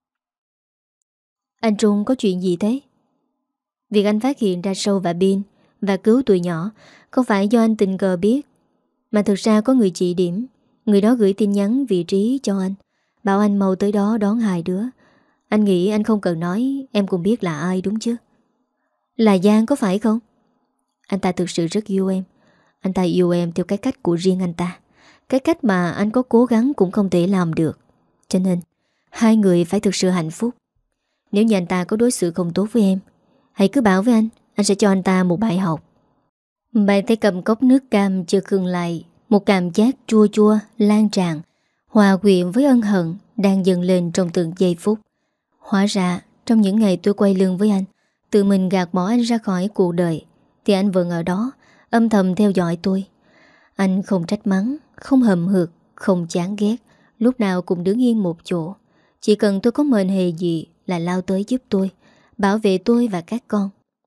Anh Trung có chuyện gì thế? Việc anh phát hiện ra Sâu và Bin và cứu tụi nhỏ không phải do anh tình cờ biết, mà thực ra có người chỉ điểm. Người đó gửi tin nhắn vị trí cho anh, bảo anh mau tới đó đón hai đứa. Anh nghĩ anh không cần nói, em cũng biết là ai đúng chứ? Là Giang có phải không? Anh ta thực sự rất yêu em. Anh ta yêu em theo cái cách của riêng anh ta, cái cách mà anh có cố gắng cũng không thể làm được. Cho nên hai người phải thực sự hạnh phúc. Nếu như anh ta có đối xử không tốt với em, hãy cứ bảo với anh, anh sẽ cho anh ta một bài học. Bạn thấy cầm cốc nước cam chưa khừng lại, một cảm giác chua chua lan tràn, hòa quyện với ân hận đang dần lên trong từng giây phút. Hóa ra trong những ngày tôi quay lưng với anh, tự mình gạt bỏ anh ra khỏi cuộc đời, thì anh vẫn ở đó, âm thầm theo dõi tôi. Anh không trách mắng, không hầm hực, không chán ghét, lúc nào cũng đứng yên một chỗ. Chỉ cần tôi có mệnh hệ gì là lao tới giúp tôi, bảo vệ tôi và các con.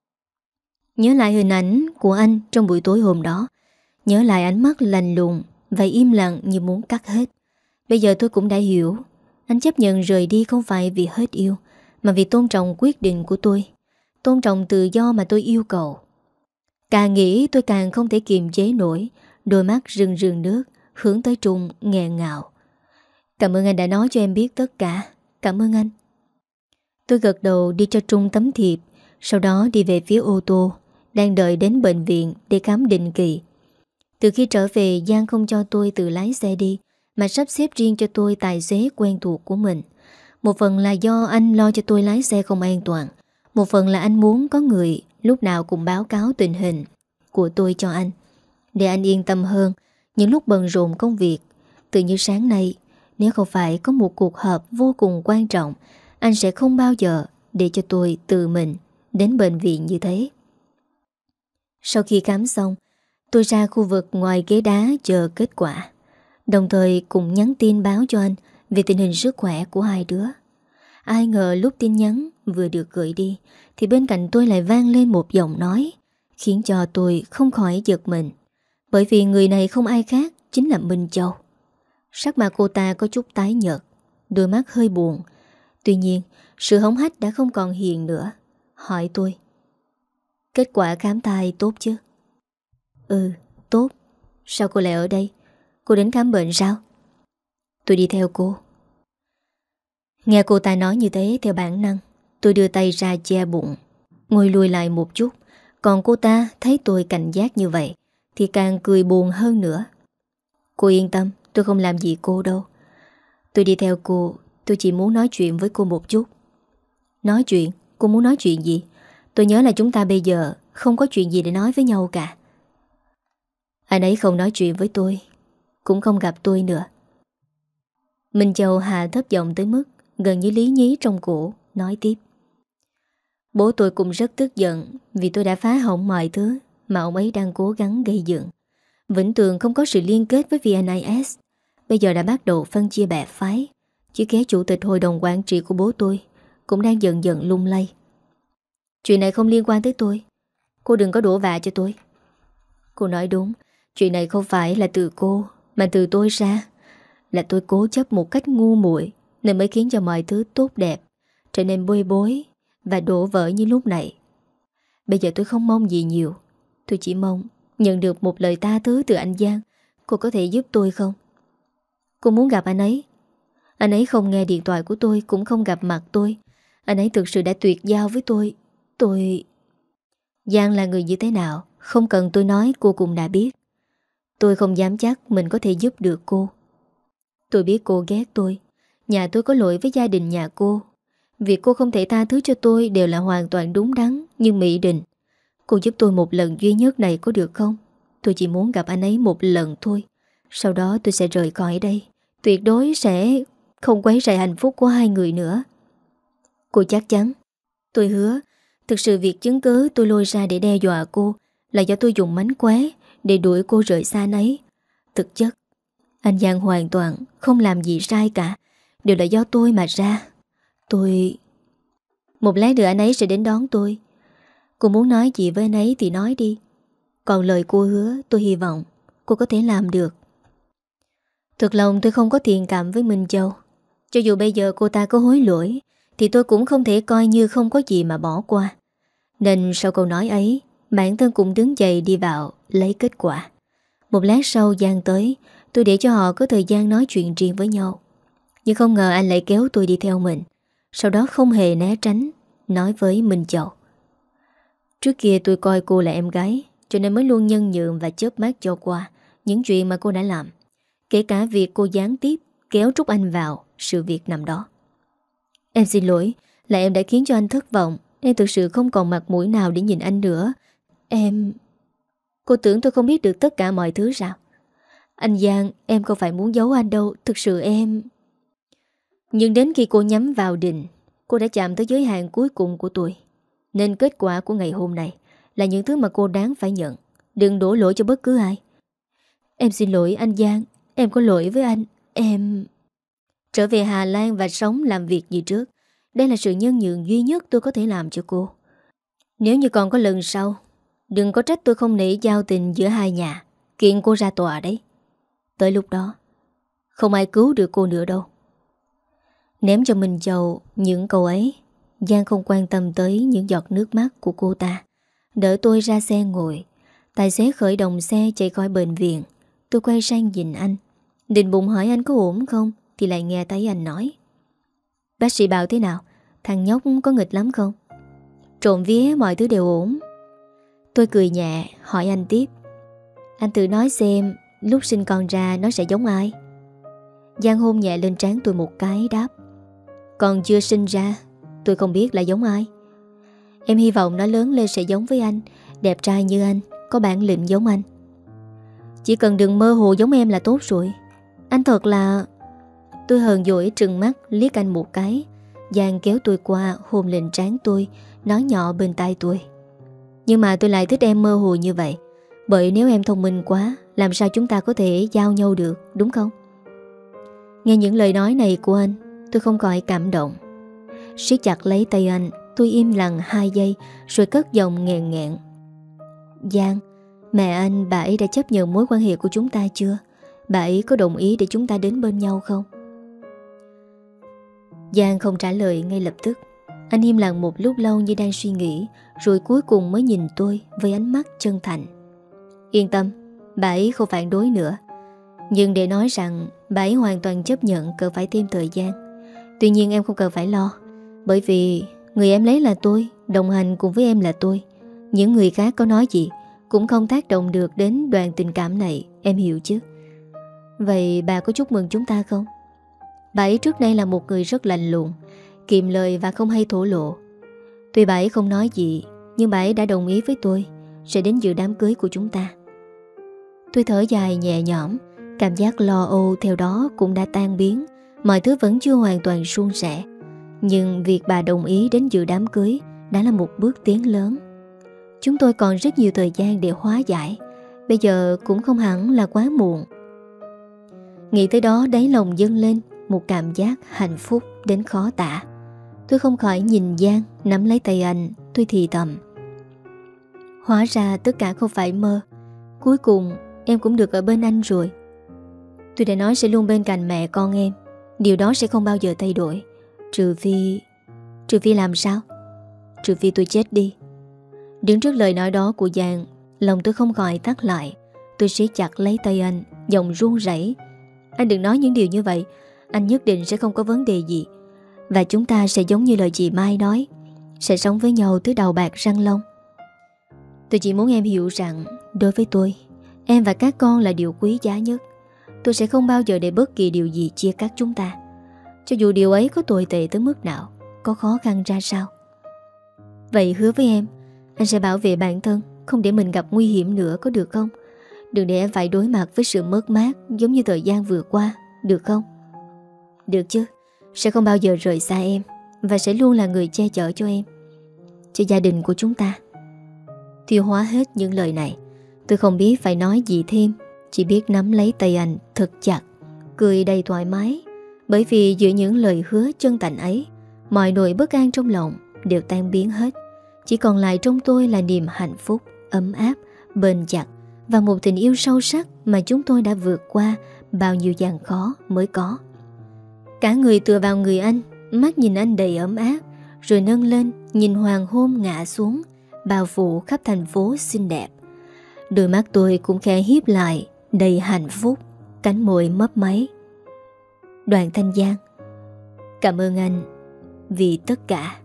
Nhớ lại hình ảnh của anh trong buổi tối hôm đó, nhớ lại ánh mắt lạnh lùng và im lặng như muốn cắt hết. Bây giờ tôi cũng đã hiểu, anh chấp nhận rời đi không phải vì hết yêu, mà vì tôn trọng quyết định của tôi, tôn trọng tự do mà tôi yêu cầu. Càng nghĩ tôi càng không thể kiềm chế nổi, đôi mắt rưng rưng nước hướng tới Trung nghẹn ngào. Cảm ơn anh đã nói cho em biết tất cả. Cảm ơn anh. Tôi gật đầu đi cho Trung tấm thiệp, sau đó đi về phía ô tô đang đợi đến bệnh viện để khám định kỳ. Từ khi trở về, Giang không cho tôi tự lái xe đi, mà sắp xếp riêng cho tôi tài xế quen thuộc của mình. Một phần là do anh lo cho tôi lái xe không an toàn, một phần là anh muốn có người lúc nào cũng báo cáo tình hình của tôi cho anh, để anh yên tâm hơn những lúc bận rộn công việc. Tự như sáng nay, nếu không phải có một cuộc họp vô cùng quan trọng, anh sẽ không bao giờ để cho tôi tự mình đến bệnh viện như thế. Sau khi khám xong, tôi ra khu vực ngoài ghế đá chờ kết quả, đồng thời cũng nhắn tin báo cho anh về tình hình sức khỏe của hai đứa. Ai ngờ lúc tin nhắn vừa được gửi đi thì bên cạnh tôi lại vang lên một giọng nói khiến cho tôi không khỏi giật mình. Bởi vì người này không ai khác chính là Minh Châu. Sắc mặt cô ta có chút tái nhợt, đôi mắt hơi buồn. Tuy nhiên sự hống hách đã không còn hiện nữa. Hỏi tôi: Kết quả khám thai tốt chứ? Ừ, tốt. Sao cô lại ở đây? Cô đến khám bệnh sao? Tôi đi theo cô. Nghe cô ta nói như thế, theo bản năng tôi đưa tay ra che bụng, ngồi lùi lại một chút. Còn cô ta thấy tôi cảnh giác như vậy thì càng cười buồn hơn nữa. Cô yên tâm, tôi không làm gì cô đâu. Tôi đi theo cô, tôi chỉ muốn nói chuyện với cô một chút. Nói chuyện? Cô muốn nói chuyện gì? Tôi nhớ là chúng ta bây giờ không có chuyện gì để nói với nhau cả. Anh ấy không nói chuyện với tôi, cũng không gặp tôi nữa. Minh Châu hạ thấp giọng tới mức gần như lý nhí trong cổ, nói tiếp: Bố tôi cũng rất tức giận vì tôi đã phá hỏng mọi thứ mà ông ấy đang cố gắng gây dựng. Vĩnh Tường không có sự liên kết với vê en ét, bây giờ đã bắt đầu phân chia bè phái. Chứ ghế chủ tịch hội đồng quản trị của bố tôi cũng đang dần dần lung lay. Chuyện này không liên quan tới tôi. Cô đừng có đổ vạ cho tôi. Cô nói đúng, chuyện này không phải là từ cô, mà từ tôi ra. Là tôi cố chấp một cách ngu muội nên mới khiến cho mọi thứ tốt đẹp trở nên bôi bối và đổ vỡ như lúc này. Bây giờ tôi không mong gì nhiều. Tôi chỉ mong nhận được một lời tha thứ từ anh Giang. Cô có thể giúp tôi không? Cô muốn gặp anh ấy. Anh ấy không nghe điện thoại của tôi, cũng không gặp mặt tôi. Anh ấy thực sự đã tuyệt giao với tôi. Tôi... Giang là người như thế nào, không cần tôi nói cô cũng đã biết. Tôi không dám chắc mình có thể giúp được cô. Tôi biết cô ghét tôi. Nhà tôi có lỗi với gia đình nhà cô. Việc cô không thể tha thứ cho tôi đều là hoàn toàn đúng đắn như Mỹ Đình. Cô giúp tôi một lần duy nhất này có được không? Tôi chỉ muốn gặp anh ấy một lần thôi. Sau đó tôi sẽ rời khỏi đây. Tuyệt đối sẽ không quấy rầy hạnh phúc của hai người nữa. Cô chắc chắn? Tôi hứa. Thực sự việc chứng cứ tôi lôi ra để đe dọa cô là do tôi dùng mánh khóe để đuổi cô rời xa anh ấy. Thực chất anh Giang hoàn toàn không làm gì sai cả. Đều là do tôi mà ra. Tôi... Một lát nữa anh ấy sẽ đến đón tôi. Cô muốn nói gì với anh ấy thì nói đi. Còn lời cô hứa tôi hy vọng cô có thể làm được. Thực lòng tôi không có thiện cảm với Minh Châu. Cho dù bây giờ cô ta có hối lỗi thì tôi cũng không thể coi như không có gì mà bỏ qua. Nên sau câu nói ấy, bản thân cũng đứng dậy đi vào lấy kết quả. Một lát sau Giang tới, tôi để cho họ có thời gian nói chuyện riêng với nhau. Nhưng không ngờ anh lại kéo tôi đi theo mình. Sau đó không hề né tránh, nói với Minh Châu: Trước kia tôi coi cô là em gái, cho nên mới luôn nhân nhượng và chớp mắt cho qua những chuyện mà cô đã làm. Kể cả việc cô gián tiếp kéo Trúc Anh vào sự việc nằm đó. Em xin lỗi, là em đã khiến cho anh thất vọng. Em thực sự không còn mặt mũi nào để nhìn anh nữa. Em... Cô tưởng tôi không biết được tất cả mọi thứ sao? Anh Giang, em không phải muốn giấu anh đâu. Thực sự em... Nhưng đến khi cô nhắm vào Đình, cô đã chạm tới giới hạn cuối cùng của tôi. Nên kết quả của ngày hôm nay là những thứ mà cô đáng phải nhận. Đừng đổ lỗi cho bất cứ ai. Em xin lỗi anh Giang. Em có lỗi với anh. Em... Trở về Hà Lan và sống làm việc như trước. Đây là sự nhân nhượng duy nhất tôi có thể làm cho cô. Nếu như còn có lần sau, đừng có trách tôi không nể giao tình giữa hai nhà. Kiện cô ra tòa đấy. Tới lúc đó không ai cứu được cô nữa đâu. Ném cho Minh Châu những câu ấy, Giang không quan tâm tới những giọt nước mắt của cô ta. Đỡ tôi ra xe ngồi. Tài xế khởi động xe chạy khỏi bệnh viện. Tôi quay sang nhìn anh, định bụng hỏi anh có ổn không, thì lại nghe thấy anh nói: Bác sĩ bảo thế nào? Thằng nhóc có nghịch lắm không? Trộm vía mọi thứ đều ổn. Tôi cười nhẹ hỏi anh tiếp: Anh tự nói xem, lúc sinh con ra nó sẽ giống ai? Giang hôn nhẹ lên trán tôi một cái đáp: Còn chưa sinh ra, tôi không biết là giống ai. Em hy vọng nó lớn lên sẽ giống với anh, đẹp trai như anh, có bản lĩnh giống anh. Chỉ cần đừng mơ hồ giống em là tốt rồi. Anh thật là... Tôi hờn dỗi trừng mắt liếc anh một cái. Giang kéo tôi qua hôn lên trán tôi, nói nhỏ bên tai tôi: Nhưng mà tôi lại thích em mơ hồ như vậy. Bởi nếu em thông minh quá, làm sao chúng ta có thể giao nhau được, đúng không? Nghe những lời nói này của anh, tôi không khỏi cảm động. Siết chặt lấy tay anh, tôi im lặng hai giây rồi cất giọng nghẹn nghẹn: Giang, mẹ anh, bà ấy đã chấp nhận mối quan hệ của chúng ta chưa? Bà ấy có đồng ý để chúng ta đến bên nhau không? Giang không trả lời ngay lập tức. Anh im lặng một lúc lâu như đang suy nghĩ, rồi cuối cùng mới nhìn tôi với ánh mắt chân thành: Yên tâm, bà ấy không phản đối nữa. Nhưng để nói rằng bà ấy hoàn toàn chấp nhận cần phải thêm thời gian. Tuy nhiên em không cần phải lo, bởi vì người em lấy là tôi, đồng hành cùng với em là tôi. Những người khác có nói gì cũng không tác động được đến đoạn tình cảm này, em hiểu chứ? Vậy bà có chúc mừng chúng ta không? Bà ấy trước đây là một người rất lạnh lùng, kiệm lời và không hay thổ lộ. Tuy bà ấy không nói gì, nhưng bà ấy đã đồng ý với tôi sẽ đến dự đám cưới của chúng ta. Tôi thở dài nhẹ nhõm. Cảm giác lo âu theo đó cũng đã tan biến. Mọi thứ vẫn chưa hoàn toàn suôn sẻ, nhưng việc bà đồng ý đến dự đám cưới đã là một bước tiến lớn. Chúng tôi còn rất nhiều thời gian để hóa giải. Bây giờ cũng không hẳn là quá muộn. Nghĩ tới đó đáy lòng dâng lên một cảm giác hạnh phúc đến khó tả. Tôi không khỏi nhìn Giang nắm lấy tay anh. Tôi thì thầm: Hóa ra tất cả không phải mơ. Cuối cùng em cũng được ở bên anh rồi. Tôi đã nói sẽ luôn bên cạnh mẹ con em. Điều đó sẽ không bao giờ thay đổi. Trừ phi... Trừ phi làm sao? Trừ phi tôi chết đi. Đứng trước lời nói đó của Giang, lòng tôi không khỏi thắt lại. Tôi siết chặt lấy tay anh, giọng run rẩy: Anh đừng nói những điều như vậy. Anh nhất định sẽ không có vấn đề gì. Và chúng ta sẽ giống như lời chị Mai nói, sẽ sống với nhau tới đầu bạc răng long. Tôi chỉ muốn em hiểu rằng đối với tôi, em và các con là điều quý giá nhất. Tôi sẽ không bao giờ để bất kỳ điều gì chia cắt chúng ta, cho dù điều ấy có tồi tệ tới mức nào, có khó khăn ra sao. Vậy hứa với em, Anh sẽ bảo vệ bản thân, không để mình gặp nguy hiểm nữa, có được không? Đừng để em phải đối mặt với sự mất mát giống như thời gian vừa qua, được không? Được chứ, sẽ không bao giờ rời xa em, và sẽ luôn là người che chở cho em, cho gia đình của chúng ta. Tiêu hóa hết những lời này, tôi không biết phải nói gì thêm, chỉ biết nắm lấy tay anh thật chặt, cười đầy thoải mái. Bởi vì giữa những lời hứa chân thành ấy, mọi nỗi bất an trong lòng đều tan biến hết. Chỉ còn lại trong tôi là niềm hạnh phúc, ấm áp, bền chặt, và một tình yêu sâu sắc mà chúng tôi đã vượt qua bao nhiêu gian khó mới có. Cả người tựa vào người anh, mắt nhìn anh đầy ấm áp, rồi nâng lên nhìn hoàng hôn ngã xuống, bao phủ khắp thành phố xinh đẹp. Đôi mắt tôi cũng khẽ hiếp lại, đầy hạnh phúc, cánh môi mấp máy. Đoàn Thanh Giang, cảm ơn anh vì tất cả.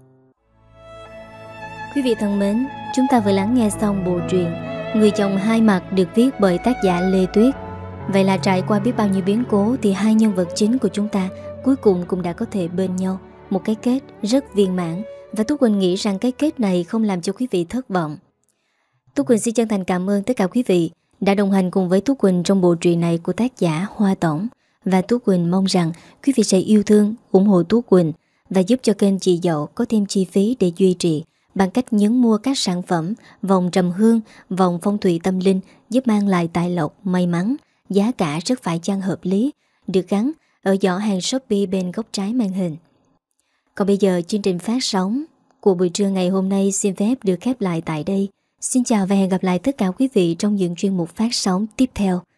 Quý vị thân mến, chúng ta vừa lắng nghe xong bộ truyện Người chồng hai mặt được viết bởi tác giả Lê Tuyết. Vậy là trải qua biết bao nhiêu biến cố thì hai nhân vật chính của chúng ta cuối cùng cũng đã có thể bên nhau, một cái kết rất viên mãn. Và Tú Quỳnh nghĩ rằng cái kết này không làm cho quý vị thất vọng. Tú Quỳnh xin chân thành cảm ơn tất cả quý vị đã đồng hành cùng với Tú Quỳnh trong bộ truyện này của tác giả Hoa Tổng. Và Tú Quỳnh mong rằng quý vị sẽ yêu thương, ủng hộ Tú Quỳnh và giúp cho kênh Chị Dậu có thêm chi phí để duy trì bằng cách nhấn mua các sản phẩm vòng trầm hương, vòng phong thủy tâm linh giúp mang lại tài lộc, may mắn, giá cả rất phải chăng hợp lý, được gắn ở giỏ hàng Shopee bên góc trái màn hình. Còn bây giờ chương trình phát sóng của buổi trưa ngày hôm nay xin phép được khép lại tại đây. Xin chào và hẹn gặp lại tất cả quý vị trong những chuyên mục phát sóng tiếp theo.